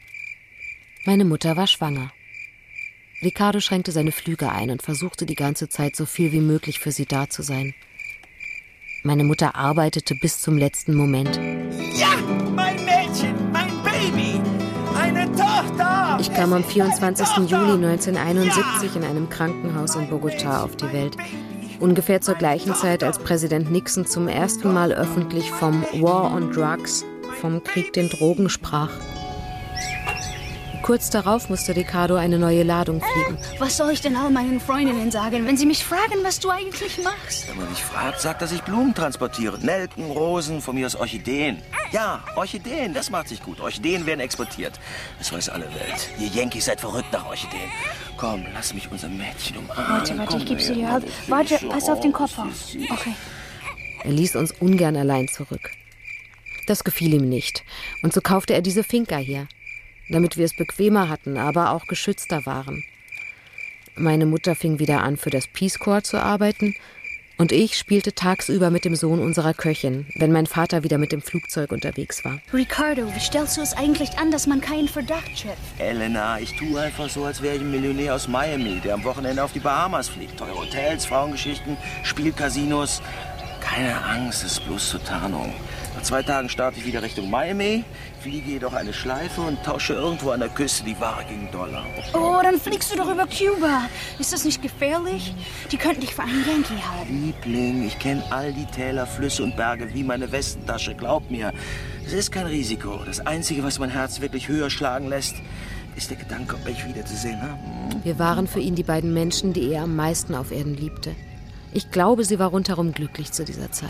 Meine Mutter war schwanger. Ricardo schränkte seine Flüge ein und versuchte die ganze Zeit so viel wie möglich für sie da zu sein. Meine Mutter arbeitete bis zum letzten Moment. Ja, mein Mädchen, mein Baby, eine Tochter! Ich kam am vierundzwanzigsten Juli neunzehnhunderteinundsiebzig in einem Krankenhaus in Bogotá auf die Welt. Ungefähr zur gleichen Zeit, als Präsident Nixon zum ersten Mal öffentlich vom War on Drugs, vom Krieg den Drogen sprach. Kurz darauf musste Ricardo eine neue Ladung fliegen. Was soll ich denn all meinen Freundinnen sagen, wenn sie mich fragen, was du eigentlich machst? Wenn man mich fragt, sagt, dass ich Blumen transportiere. Nelken, Rosen, von mir aus Orchideen. Ja, Orchideen, das macht sich gut. Orchideen werden exportiert. Das weiß alle Welt. Ihr Yankees seid verrückt nach Orchideen. Komm, lass mich unser Mädchen umarmen. Warte, warte, ich gebe sie dir. Warte, pass auf den Kopf auf. Okay. Er ließ uns ungern allein zurück. Das gefiel ihm nicht. Und so kaufte er diese Finca hier, damit wir es bequemer hatten, aber auch geschützter waren. Meine Mutter fing wieder an, für das Peace Corps zu arbeiten und ich spielte tagsüber mit dem Sohn unserer Köchin, wenn mein Vater wieder mit dem Flugzeug unterwegs war. Ricardo, wie stellst du es eigentlich an, dass man keinen Verdacht schöpft? Elena, ich tue einfach so, als wäre ich ein Millionär aus Miami, der am Wochenende auf die Bahamas fliegt. Teure Hotels, Frauengeschichten, Spielcasinos. Keine Angst, es ist bloß zur Tarnung. Nach zwei Tagen starte ich wieder Richtung Miami, fliege jedoch eine Schleife und tausche irgendwo an der Küste die Ware gegen Dollar. Oh, dann fliegst du doch über Kuba. Ist das nicht gefährlich? Die könnten dich für einen Yankee halten. Liebling, ich kenne all die Täler, Flüsse und Berge wie meine Westentasche. Glaub mir, es ist kein Risiko. Das Einzige, was mein Herz wirklich höher schlagen lässt, ist der Gedanke, euch wiederzusehen. Hm? Wir waren für ihn die beiden Menschen, die er am meisten auf Erden liebte. Ich glaube, sie war rundherum glücklich zu dieser Zeit.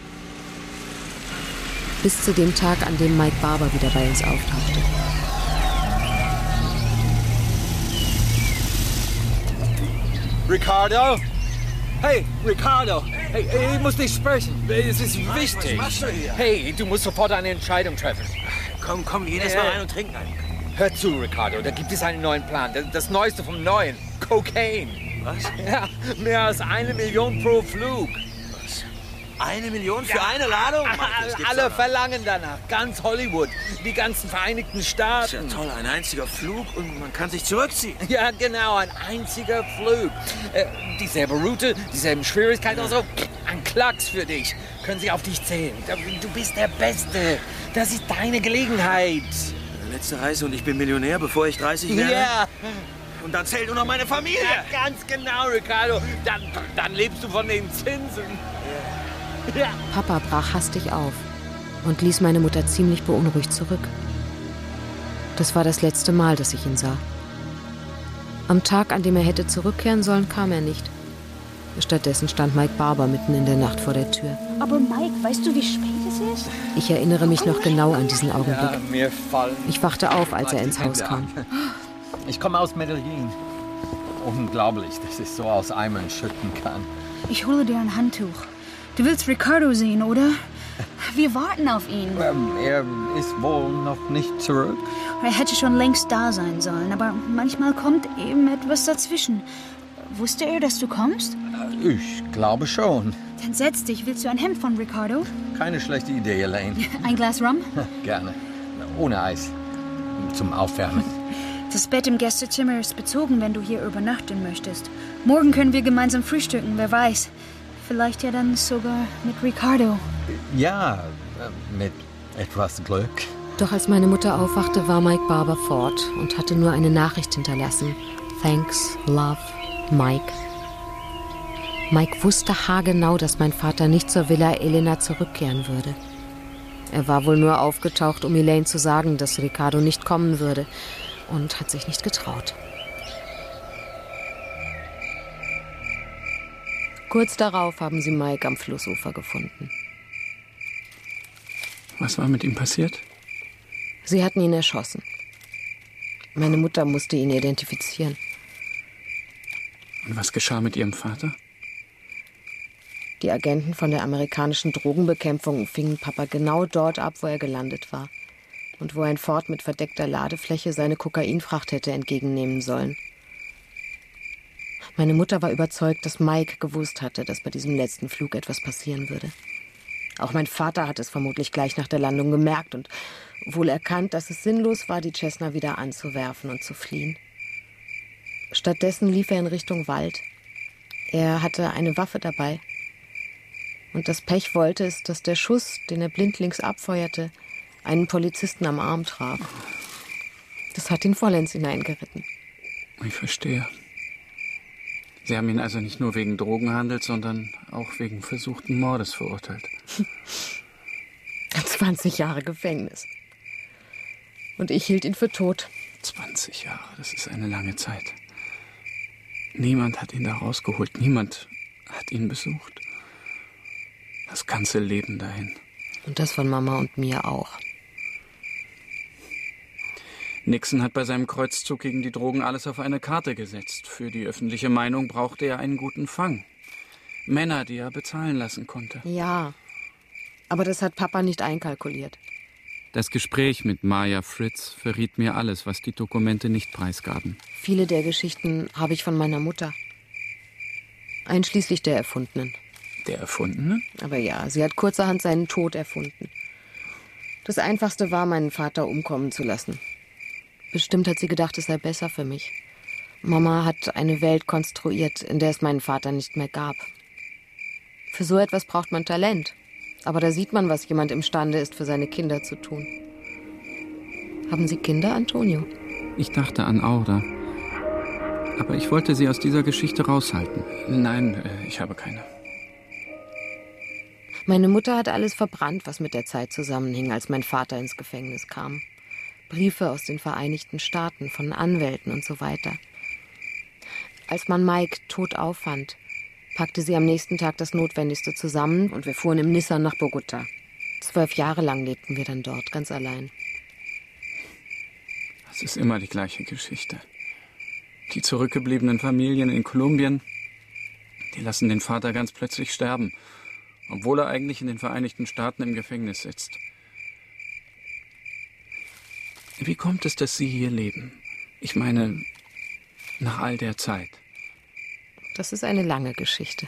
Bis zu dem Tag, an dem Mike Barber wieder bei uns auftauchte. Ricardo? Hey, Ricardo! Hey, ich muss dich sprechen. Es ist wichtig. Was machst du hier? Hey, du musst sofort eine Entscheidung treffen. Komm, komm, jedes Mal rein und trinken einen. Hör zu, Ricardo, da gibt es einen neuen Plan. Das, das Neueste vom Neuen. Cocaine. Was? Ja, mehr als eine Million pro Flug. Was? Eine Million für ja. eine Ladung? Mann, alle verlangen danach. Ganz Hollywood, die ganzen Vereinigten Staaten. Das ist ja toll, ein einziger Flug und man kann sich zurückziehen. Ja, genau, ein einziger Flug. Äh, dieselbe Route, dieselben Schwierigkeiten ja. und so. Ein Klacks für dich. Können sie auf dich zählen. Du bist der Beste. Das ist deine Gelegenheit. Letzte Reise und ich bin Millionär, bevor ich dreißig werde? Ja. Und dann zählt nur noch meine Familie. Ja, ganz genau, Ricardo. Dann, dann lebst du von den Zinsen. Ja. Papa brach hastig auf und ließ meine Mutter ziemlich beunruhigt zurück. Das war das letzte Mal, dass ich ihn sah. Am Tag, an dem er hätte zurückkehren sollen, kam er nicht. Stattdessen stand Mike Barber mitten in der Nacht vor der Tür. Aber Mike, weißt du, wie spät es ist? Ich erinnere mich noch genau an diesen Augenblick. Ja, mir fallen. Ich wachte auf, als er ins Haus kam. Ich komme aus Medellin. Unglaublich, dass ich so aus Eimern schütten kann. Ich hole dir ein Handtuch. Du willst Ricardo sehen, oder? Wir warten auf ihn. Ähm, er ist wohl noch nicht zurück. Er hätte schon längst da sein sollen, aber manchmal kommt eben etwas dazwischen. Wusste er, dass du kommst? Ich glaube schon. Dann setz dich. Willst du ein Hemd von Ricardo? Keine schlechte Idee, Elaine. Ein Glas Rum? Gerne. Ohne Eis. Zum Aufwärmen. Das Bett im Gästezimmer ist bezogen, wenn du hier übernachten möchtest. Morgen können wir gemeinsam frühstücken, wer weiß. Vielleicht ja dann sogar mit Ricardo. Ja, mit etwas Glück. Doch als meine Mutter aufwachte, war Mike Barber fort und hatte nur eine Nachricht hinterlassen. Thanks, love, Mike. Mike wusste haargenau, dass mein Vater nicht zur Villa Elena zurückkehren würde. Er war wohl nur aufgetaucht, um Elaine zu sagen, dass Ricardo nicht kommen würde, und hat sich nicht getraut. Kurz darauf haben sie Mike am Flussufer gefunden. Was war mit ihm passiert? Sie hatten ihn erschossen. Meine Mutter musste ihn identifizieren. Und was geschah mit Ihrem Vater? Die Agenten von der amerikanischen Drogenbekämpfung fingen Papa genau dort ab, wo er gelandet war. Und wo ein Ford mit verdeckter Ladefläche seine Kokainfracht hätte entgegennehmen sollen. Meine Mutter war überzeugt, dass Mike gewusst hatte, dass bei diesem letzten Flug etwas passieren würde. Auch mein Vater hat es vermutlich gleich nach der Landung gemerkt und wohl erkannt, dass es sinnlos war, die Cessna wieder anzuwerfen und zu fliehen. Stattdessen lief er in Richtung Wald. Er hatte eine Waffe dabei. Und das Pech wollte es, dass der Schuss, den er blindlings abfeuerte, einen Polizisten am Arm traf. Das hat ihn vollends hineingeritten. Ich verstehe. Sie haben ihn also nicht nur wegen Drogenhandels, sondern auch wegen versuchten Mordes verurteilt. zwanzig Jahre Gefängnis. Und ich hielt ihn für tot. zwanzig Jahre, das ist eine lange Zeit. Niemand hat ihn da rausgeholt, niemand hat ihn besucht. Das ganze Leben dahin. Und das von Mama und mir auch. Nixon hat bei seinem Kreuzzug gegen die Drogen alles auf eine Karte gesetzt. Für die öffentliche Meinung brauchte er einen guten Fang. Männer, die er bezahlen lassen konnte. Ja, aber das hat Papa nicht einkalkuliert. Das Gespräch mit Maya Fritz verriet mir alles, was die Dokumente nicht preisgaben. Viele der Geschichten habe ich von meiner Mutter. Einschließlich der Erfundenen. Der Erfundenen? Aber ja, sie hat kurzerhand seinen Tod erfunden. Das Einfachste war, meinen Vater umkommen zu lassen. Bestimmt hat sie gedacht, es sei besser für mich. Mama hat eine Welt konstruiert, in der es meinen Vater nicht mehr gab. Für so etwas braucht man Talent. Aber da sieht man, was jemand imstande ist, für seine Kinder zu tun. Haben Sie Kinder, Antonio? Ich dachte an Aura. Aber ich wollte sie aus dieser Geschichte raushalten. Nein, ich habe keine. Meine Mutter hat alles verbrannt, was mit der Zeit zusammenhing, als mein Vater ins Gefängnis kam. Briefe aus den Vereinigten Staaten, von Anwälten und so weiter. Als man Mike tot auffand, packte sie am nächsten Tag das Notwendigste zusammen und wir fuhren im Nissan nach Bogotá. Zwölf Jahre lang lebten wir dann dort, ganz allein. Es ist immer die gleiche Geschichte. Die zurückgebliebenen Familien in Kolumbien, die lassen den Vater ganz plötzlich sterben, obwohl er eigentlich in den Vereinigten Staaten im Gefängnis sitzt. Wie kommt es, dass Sie hier leben? Ich meine, nach all der Zeit. Das ist eine lange Geschichte.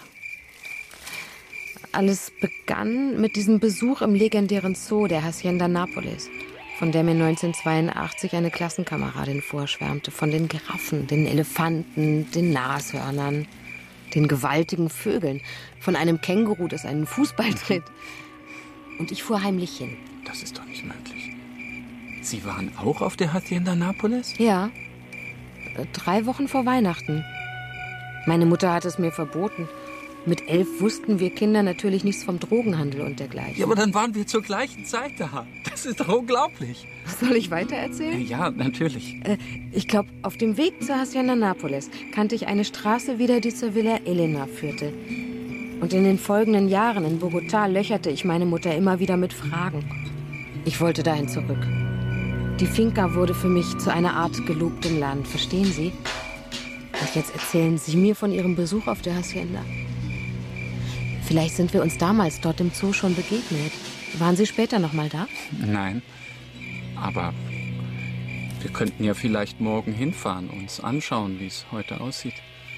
Alles begann mit diesem Besuch im legendären Zoo der Hacienda Nápoles, von der mir neunzehnhundertzweiundachtzig eine Klassenkameradin vorschwärmte. Von den Giraffen, den Elefanten, den Nashörnern, den gewaltigen Vögeln, von einem Känguru, das einen Fußball tritt. Und ich fuhr heimlich hin. Das ist doch nicht möglich. Sie waren auch auf der Hacienda Nápoles? Ja, drei Wochen vor Weihnachten. Meine Mutter hat es mir verboten. Mit elf wussten wir Kinder natürlich nichts vom Drogenhandel und dergleichen. Ja, aber dann waren wir zur gleichen Zeit da. Das ist doch unglaublich. Soll ich weitererzählen? Ja, natürlich. Äh, ich glaube, auf dem Weg zur Hacienda Nápoles kannte ich eine Straße wieder, die zur Villa Elena führte. Und in den folgenden Jahren in Bogotá löcherte ich meine Mutter immer wieder mit Fragen. Ich wollte dahin zurück. Die Finca wurde für mich zu einer Art gelobtem Land, verstehen Sie? Und jetzt erzählen Sie mir von Ihrem Besuch auf der Hacienda. Vielleicht sind wir uns damals dort im Zoo schon begegnet. Waren Sie später noch mal da? Nein, aber wir könnten ja vielleicht morgen hinfahren, uns anschauen, wie es heute aussieht.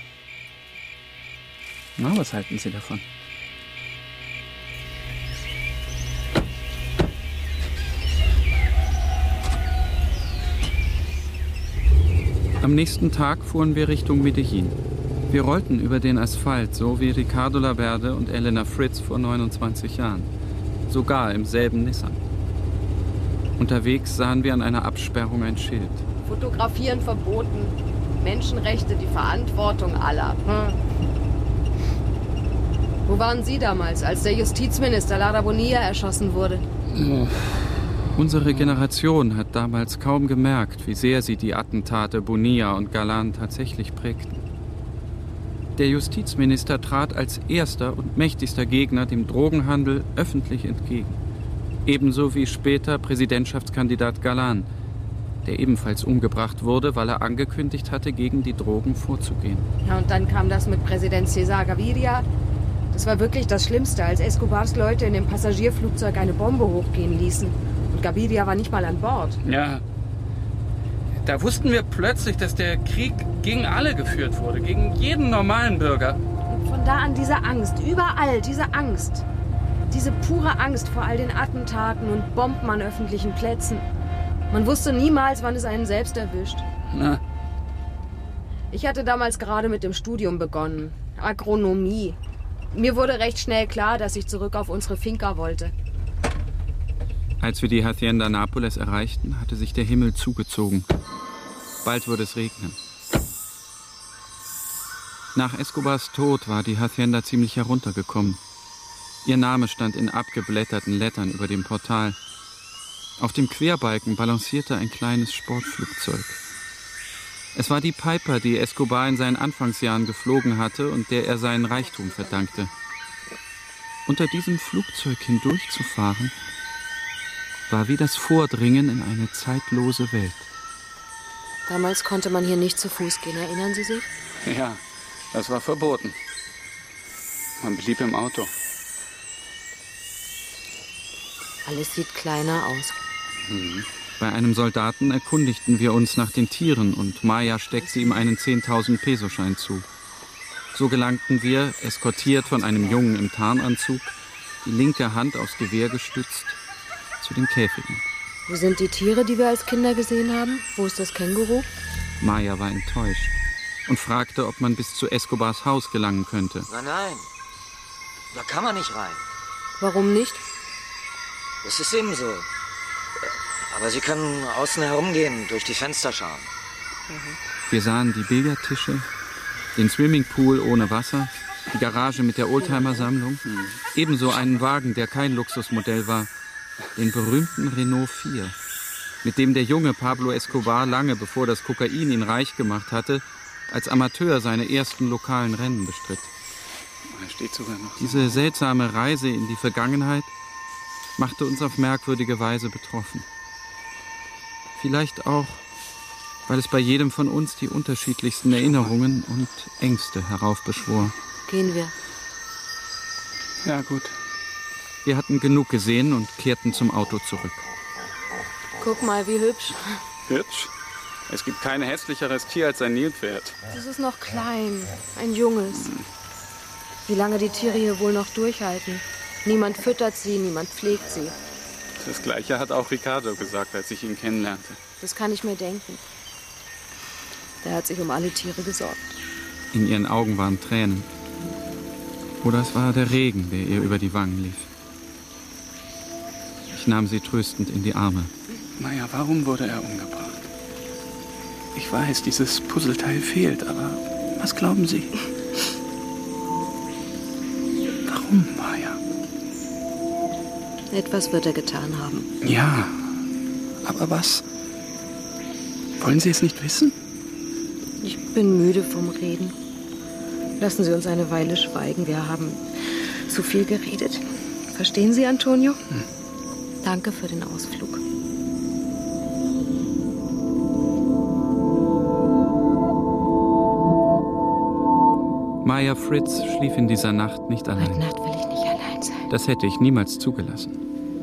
Na, was halten Sie davon? Am nächsten Tag fuhren wir Richtung Medellín. Wir rollten über den Asphalt, so wie Ricardo Laverde und Elena Fritz vor neunundzwanzig Jahren. Sogar im selben Nissan. Unterwegs sahen wir an einer Absperrung ein Schild. Fotografieren verboten. Menschenrechte, die Verantwortung aller. Hm. Wo waren Sie damals, als der Justizminister Lara Bonilla erschossen wurde? Oh. Unsere Generation hat damals kaum gemerkt, wie sehr sie die Attentate Bonilla und Galán tatsächlich prägten. Der Justizminister trat als erster und mächtigster Gegner dem Drogenhandel öffentlich entgegen. Ebenso wie später Präsidentschaftskandidat Galán, der ebenfalls umgebracht wurde, weil er angekündigt hatte, gegen die Drogen vorzugehen. Ja, und dann kam das mit Präsident César Gaviria. Das war wirklich das Schlimmste, als Escobars Leute in dem Passagierflugzeug eine Bombe hochgehen ließen. Und Gaviria war nicht mal an Bord. Ja, da wussten wir plötzlich, dass der Krieg gegen alle geführt wurde, gegen jeden normalen Bürger. Und von da an diese Angst, überall diese Angst. Diese pure Angst vor all den Attentaten und Bomben an öffentlichen Plätzen. Man wusste niemals, wann es einen selbst erwischt. Na. Ich hatte damals gerade mit dem Studium begonnen. Agronomie. Mir wurde recht schnell klar, dass ich zurück auf unsere Finca wollte. Als wir die Hacienda Nápoles erreichten, hatte sich der Himmel zugezogen. Bald würde es regnen. Nach Escobars Tod war die Hacienda ziemlich heruntergekommen. Ihr Name stand in abgeblätterten Lettern über dem Portal. Auf dem Querbalken balancierte ein kleines Sportflugzeug. Es war die Piper, die Escobar in seinen Anfangsjahren geflogen hatte und der er seinen Reichtum verdankte. Unter diesem Flugzeug hindurchzufahren, war wie das Vordringen in eine zeitlose Welt. Damals konnte man hier nicht zu Fuß gehen, erinnern Sie sich? Ja, das war verboten. Man blieb im Auto. Alles sieht kleiner aus. Mhm. Bei einem Soldaten erkundigten wir uns nach den Tieren und Maya steckte ihm einen zehntausend-Peso-Schein zu. So gelangten wir, eskortiert von einem Jungen im Tarnanzug, die linke Hand aufs Gewehr gestützt, zu den Käfigen. Wo sind die Tiere, die wir als Kinder gesehen haben? Wo ist das Känguru? Maya war enttäuscht und fragte, ob man bis zu Escobars Haus gelangen könnte. Nein, nein, da kann man nicht rein. Warum nicht? Das ist eben so. Aber Sie können außen herumgehen, durch die Fenster schauen. Mhm. Wir sahen die Billardtische, den Swimmingpool ohne Wasser, die Garage mit der Oldtimer-Sammlung, mhm. ebenso einen Wagen, der kein Luxusmodell war, den berühmten Renault vier, mit dem der junge Pablo Escobar lange bevor das Kokain ihn reich gemacht hatte, als Amateur seine ersten lokalen Rennen bestritt. Da steht sogar noch. Diese seltsame Reise in die Vergangenheit machte uns auf merkwürdige Weise betroffen. Vielleicht auch, weil es bei jedem von uns die unterschiedlichsten Erinnerungen und Ängste heraufbeschwor. Gehen wir. Ja, gut. Wir hatten genug gesehen und kehrten zum Auto zurück. Guck mal, wie hübsch. Hübsch? Es gibt kein hässlicheres Tier als ein Nilpferd. Das ist noch klein, ein junges. Wie lange die Tiere hier wohl noch durchhalten? Niemand füttert sie, niemand pflegt sie. Das Gleiche hat auch Ricardo gesagt, als ich ihn kennenlernte. Das kann ich mir denken. Der hat sich um alle Tiere gesorgt. In ihren Augen waren Tränen. Oder es war der Regen, der ihr über die Wangen lief. Ich nahm sie tröstend in die Arme. Maya, warum wurde er umgebracht? Ich weiß, dieses Puzzleteil fehlt, aber was glauben Sie? Warum, Maya? Etwas wird er getan haben. Ja, aber was? Wollen Sie es nicht wissen? Ich bin müde vom Reden. Lassen Sie uns eine Weile schweigen. Wir haben zu viel geredet. Verstehen Sie, Antonio? Hm. Danke für den Ausflug. Maya Fritz schlief in dieser Nacht nicht allein. Heute Nacht will ich nicht allein sein. Das hätte ich niemals zugelassen.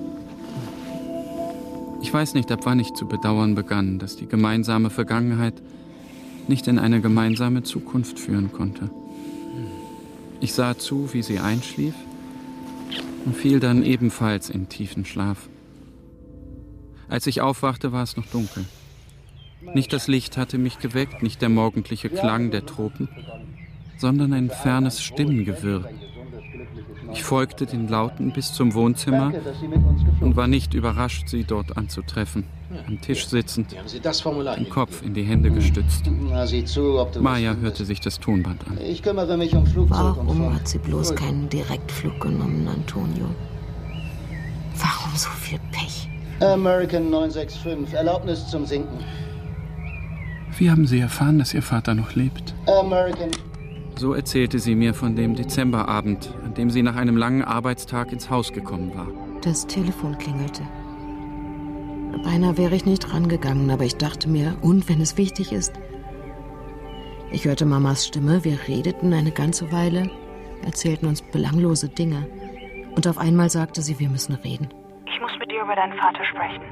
Ich weiß nicht, ab wann ich zu bedauern begann, dass die gemeinsame Vergangenheit nicht in eine gemeinsame Zukunft führen konnte. Ich sah zu, wie sie einschlief und fiel dann ebenfalls in tiefen Schlaf. Als ich aufwachte, war es noch dunkel. Nicht das Licht hatte mich geweckt, nicht der morgendliche Klang der Tropen, sondern ein fernes Stimmengewirr. Ich folgte den Lauten bis zum Wohnzimmer und war nicht überrascht, sie dort anzutreffen, am Tisch sitzend, den Kopf in die Hände gestützt. Maya hörte sich das Tonband an. Ich kümmere mich um Flugzeug. Warum hat sie bloß keinen Direktflug genommen, Antonio? Warum so viel Pech? American neun sechs fünf, Erlaubnis zum Sinken. Wie haben Sie erfahren, dass Ihr Vater noch lebt? American. So erzählte sie mir von dem Dezemberabend, an dem sie nach einem langen Arbeitstag ins Haus gekommen war. Das Telefon klingelte. Beinahe wäre ich nicht rangegangen, aber ich dachte mir, und wenn es wichtig ist? Ich hörte Mamas Stimme, wir redeten eine ganze Weile, erzählten uns belanglose Dinge. Und auf einmal sagte sie, wir müssen reden. Ich muss mit dir über deinen Vater sprechen.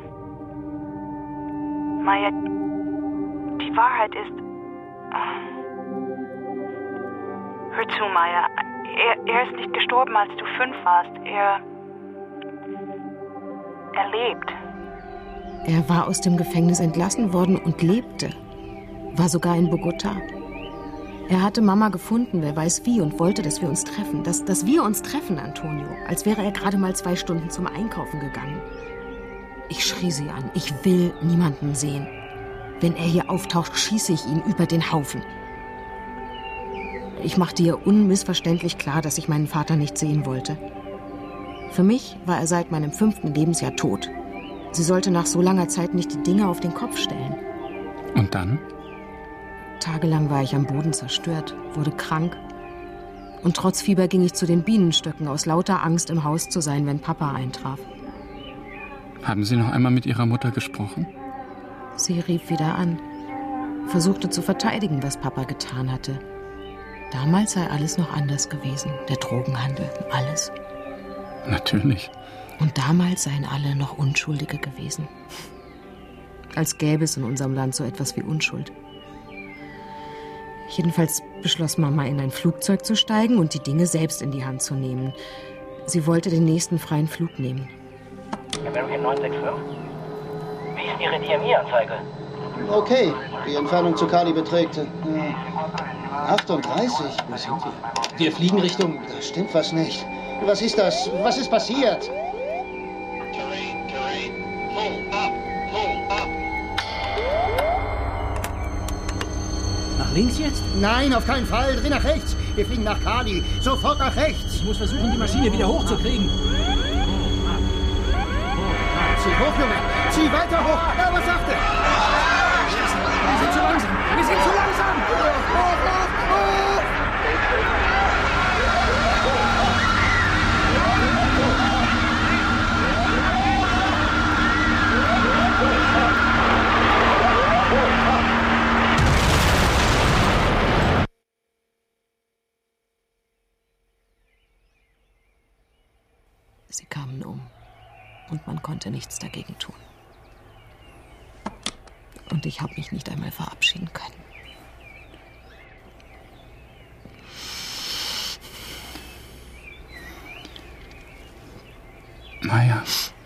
Maya, die Wahrheit ist... Hör zu, Maya. Er, er ist nicht gestorben, als du fünf warst. Er... Er lebt. Er war aus dem Gefängnis entlassen worden und lebte. War sogar in Bogotá. Er hatte Mama gefunden, wer weiß wie, und wollte, dass wir uns treffen. Dass, dass wir uns treffen, Antonio. Als wäre er gerade mal zwei Stunden zum Einkaufen gegangen. Ich schrie sie an. Ich will niemanden sehen. Wenn er hier auftaucht, schieße ich ihn über den Haufen. Ich machte ihr unmissverständlich klar, dass ich meinen Vater nicht sehen wollte. Für mich war er seit meinem fünften Lebensjahr tot. Sie sollte nach so langer Zeit nicht die Dinge auf den Kopf stellen. Und dann? Tagelang war ich am Boden zerstört, wurde krank. Und trotz Fieber ging ich zu den Bienenstöcken, aus lauter Angst, im Haus zu sein, wenn Papa eintraf. Haben Sie noch einmal mit Ihrer Mutter gesprochen? Sie rief wieder an, versuchte zu verteidigen, was Papa getan hatte. Damals sei alles noch anders gewesen, der Drogenhandel, alles. Natürlich. Und damals seien alle noch Unschuldige gewesen. Als gäbe es in unserem Land so etwas wie Unschuld. Jedenfalls beschloss Mama, in ein Flugzeug zu steigen und die Dinge selbst in die Hand zu nehmen. Sie wollte den nächsten freien Flug nehmen. American neun sechs fünf? Wie ist Ihre D M I-Anzeige? Okay, die Entfernung zu Cali beträgt äh, achtunddreißig. Wo sind wir? Wir fliegen Richtung... Da stimmt was nicht. Was ist das? Was ist passiert? Nach links jetzt? Nein, auf keinen Fall. Dreh nach rechts. Wir fliegen nach Cali. Sofort nach rechts. Ich muss versuchen, die Maschine wieder hochzukriegen. Zieh hoch, Junge. Zieh weiter hoch. Ja, was sagt er? Wir sind zu langsam. Wir sind zu langsam. Hoch, hoch, hoch. Sie kamen um und man konnte nichts dagegen tun. Und ich habe mich nicht einmal verabschieden können. Maya,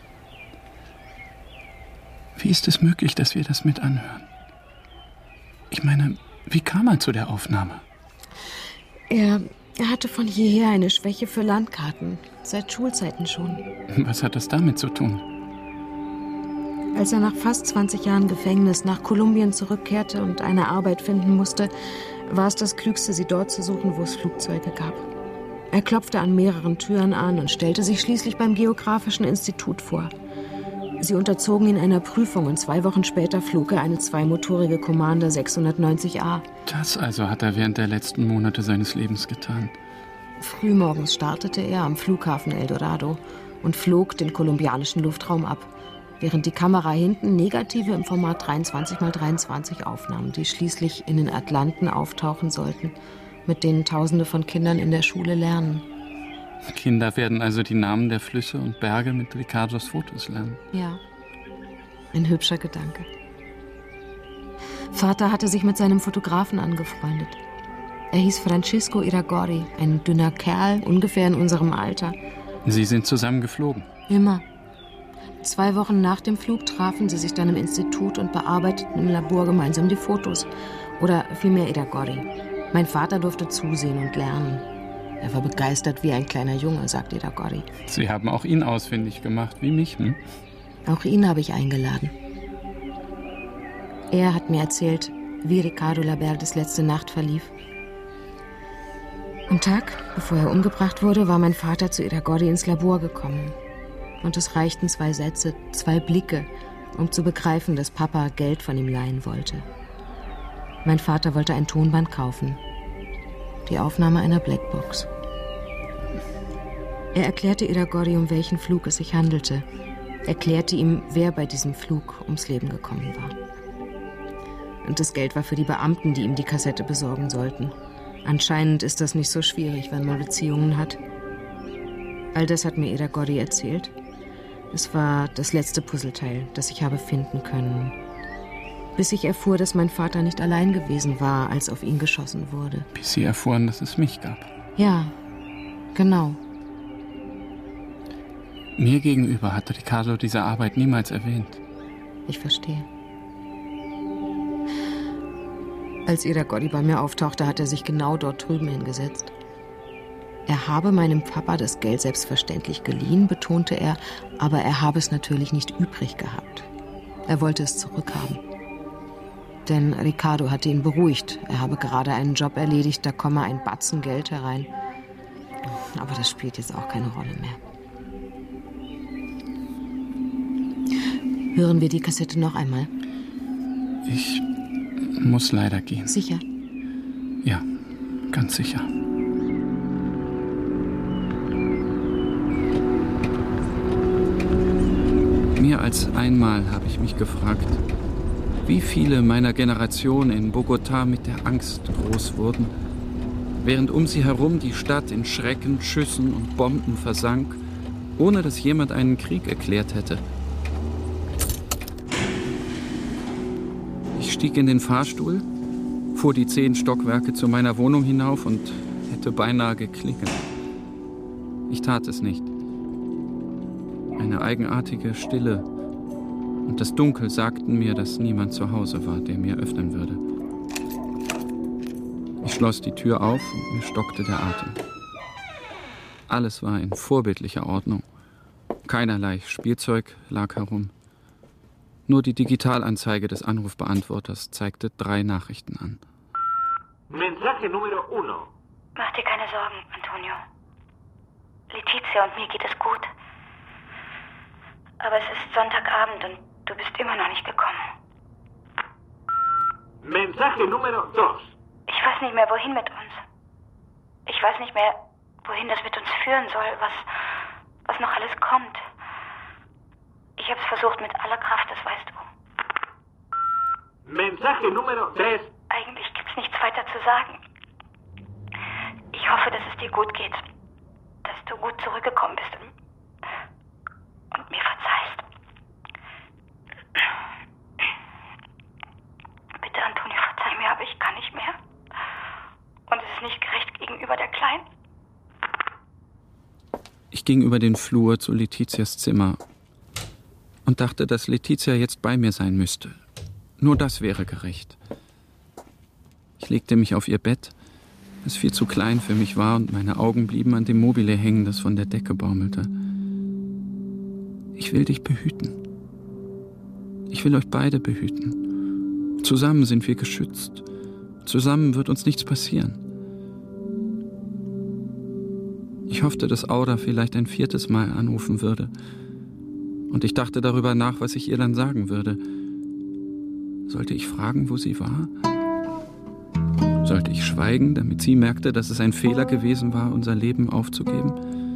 wie ist es möglich, dass wir das mit anhören? Ich meine, wie kam er zu der Aufnahme? Er, er hatte von jeher eine Schwäche für Landkarten, seit Schulzeiten schon. Was hat das damit zu tun? Als er nach fast zwanzig Jahren Gefängnis nach Kolumbien zurückkehrte und eine Arbeit finden musste, war es das Klügste, sie dort zu suchen, wo es Flugzeuge gab. Er klopfte an mehreren Türen an und stellte sich schließlich beim Geographischen Institut vor. Sie unterzogen ihn einer Prüfung und zwei Wochen später flog er eine zweimotorige Commander sechshundertneunzig A. Das also hat er während der letzten Monate seines Lebens getan. Frühmorgens startete er am Flughafen El Dorado und flog den kolumbianischen Luftraum ab, während die Kamera hinten Negative im Format dreiundzwanzig mal dreiundzwanzig aufnahm, die schließlich in den Atlanten auftauchen sollten, mit denen Tausende von Kindern in der Schule lernen. Kinder werden also die Namen der Flüsse und Berge mit Ricardos Fotos lernen. Ja, ein hübscher Gedanke. Vater hatte sich mit seinem Fotografen angefreundet. Er hieß Francisco Iragorri, ein dünner Kerl, ungefähr in unserem Alter. Sie sind zusammen geflogen? Immer. Zwei Wochen nach dem Flug trafen sie sich dann im Institut und bearbeiteten im Labor gemeinsam die Fotos. Oder vielmehr Iragorri. Mein Vater durfte zusehen und lernen. Er war begeistert wie ein kleiner Junge, sagt Iragorri. Sie haben auch ihn ausfindig gemacht, wie mich, hm? Auch ihn habe ich eingeladen. Er hat mir erzählt, wie Ricardo Laberdes letzte Nacht verlief. Am Tag, bevor er umgebracht wurde, war mein Vater zu Iragorri ins Labor gekommen. Und es reichten zwei Sätze, zwei Blicke, um zu begreifen, dass Papa Geld von ihm leihen wollte. Mein Vater wollte ein Tonband kaufen. Die Aufnahme einer Blackbox. Er erklärte Iragorri, um welchen Flug es sich handelte. Erklärte ihm, wer bei diesem Flug ums Leben gekommen war. Und das Geld war für die Beamten, die ihm die Kassette besorgen sollten. Anscheinend ist das nicht so schwierig, wenn man Beziehungen hat. All das hat mir Iragorri erzählt. Es war das letzte Puzzleteil, das ich habe finden können. Bis ich erfuhr, dass mein Vater nicht allein gewesen war, als auf ihn geschossen wurde. Bis Sie erfuhren, dass es mich gab. Ja, genau. Mir gegenüber hat Ricardo diese Arbeit niemals erwähnt. Ich verstehe. Als Iragorri bei mir auftauchte, hat er sich genau dort drüben hingesetzt. Er habe meinem Papa das Geld selbstverständlich geliehen, betonte er, aber er habe es natürlich nicht übrig gehabt. Er wollte es zurückhaben. Denn Ricardo hatte ihn beruhigt. Er habe gerade einen Job erledigt, da komme ein Batzen Geld herein. Aber das spielt jetzt auch keine Rolle mehr. Hören wir die Kassette noch einmal? Ich muss leider gehen. Sicher? Ja, ganz sicher. Mehr als einmal habe ich mich gefragt, wie viele meiner Generation in Bogotá mit der Angst groß wurden, während um sie herum die Stadt in Schrecken, Schüssen und Bomben versank, ohne dass jemand einen Krieg erklärt hätte. Ich stieg in den Fahrstuhl, fuhr die zehn Stockwerke zu meiner Wohnung hinauf und hätte beinahe geklingelt. Ich tat es nicht. Eine eigenartige Stille und das Dunkel sagten mir, dass niemand zu Hause war, der mir öffnen würde. Ich schloss die Tür auf und mir stockte der Atem. Alles war in vorbildlicher Ordnung. Keinerlei Spielzeug lag herum. Nur die Digitalanzeige des Anrufbeantworters zeigte drei Nachrichten an. Mensaje número uno. Mach dir keine Sorgen, Antonio. Letizia und mir geht es gut. Aber es ist Sonntagabend und du bist immer noch nicht gekommen. Mensaje número dos. Ich weiß nicht mehr, wohin mit uns. Ich weiß nicht mehr, wohin das mit uns führen soll, was, was noch alles kommt. Ich habe es versucht mit aller Kraft, das weißt du. Mensaje número tres. Eigentlich gibt's nichts weiter zu sagen. Ich hoffe, dass es dir gut geht. Dass du gut zurückgekommen bist und, und mir verzeihst. Bitte, Antonio, verzeih mir, aber ich kann nicht mehr. Und es ist nicht gerecht gegenüber der Kleinen. Ich ging über den Flur zu Letizias Zimmer und dachte, dass Letizia jetzt bei mir sein müsste. Nur das wäre gerecht. Ich legte mich auf ihr Bett, das viel zu klein für mich war, und meine Augen blieben an dem Mobile hängen, das von der Decke baumelte. Ich will dich behüten. Ich will euch beide behüten. Zusammen sind wir geschützt. Zusammen wird uns nichts passieren. Ich hoffte, dass Aura vielleicht ein viertes Mal anrufen würde. Und ich dachte darüber nach, was ich ihr dann sagen würde. Sollte ich fragen, wo sie war? Sollte ich schweigen, damit sie merkte, dass es ein Fehler gewesen war, unser Leben aufzugeben?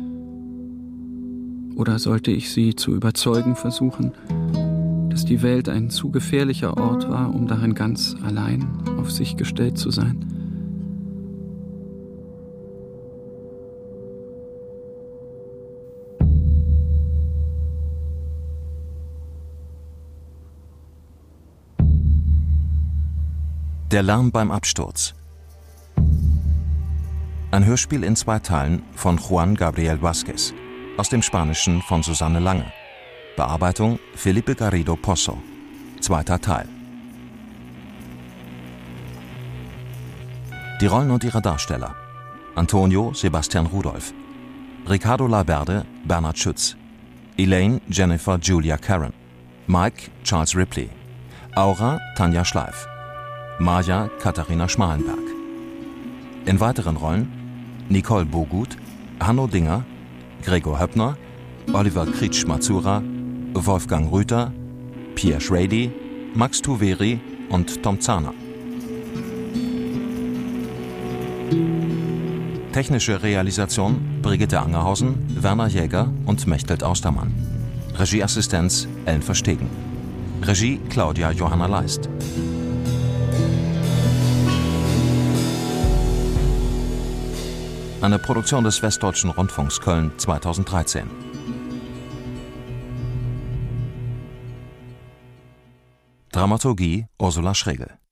Oder sollte ich sie zu überzeugen versuchen, dass die Welt ein zu gefährlicher Ort war, um darin ganz allein auf sich gestellt zu sein? Der Lärm beim Absturz. Ein Hörspiel in zwei Teilen von Juan Gabriel Vázquez. Aus dem Spanischen von Susanne Lange. Bearbeitung Felipe Garrido Pozo. Zweiter Teil. Die Rollen und ihre Darsteller: Antonio Sebastian Rudolph, Ricardo Laberde Bernhard Schütz, Elaine Jennifer Julia Karen, Mike Charles Ripley, Aura Tanja Schleif, Maja Katharina Schmalenberg. In weiteren Rollen Nicole Bogut, Hanno Dinger, Gregor Höppner, Oliver Kritsch-Mazura, Wolfgang Rüther, Pierre Schrady, Max Tuveri und Tom Zahner. Technische Realisation Brigitte Angerhausen, Werner Jäger und Mechthild Austermann. Regieassistenz Ellen Verstegen. Regie Claudia Johanna Leist. Eine Produktion des Westdeutschen Rundfunks Köln zweitausenddreizehn. Dramaturgie Ursula Schregel.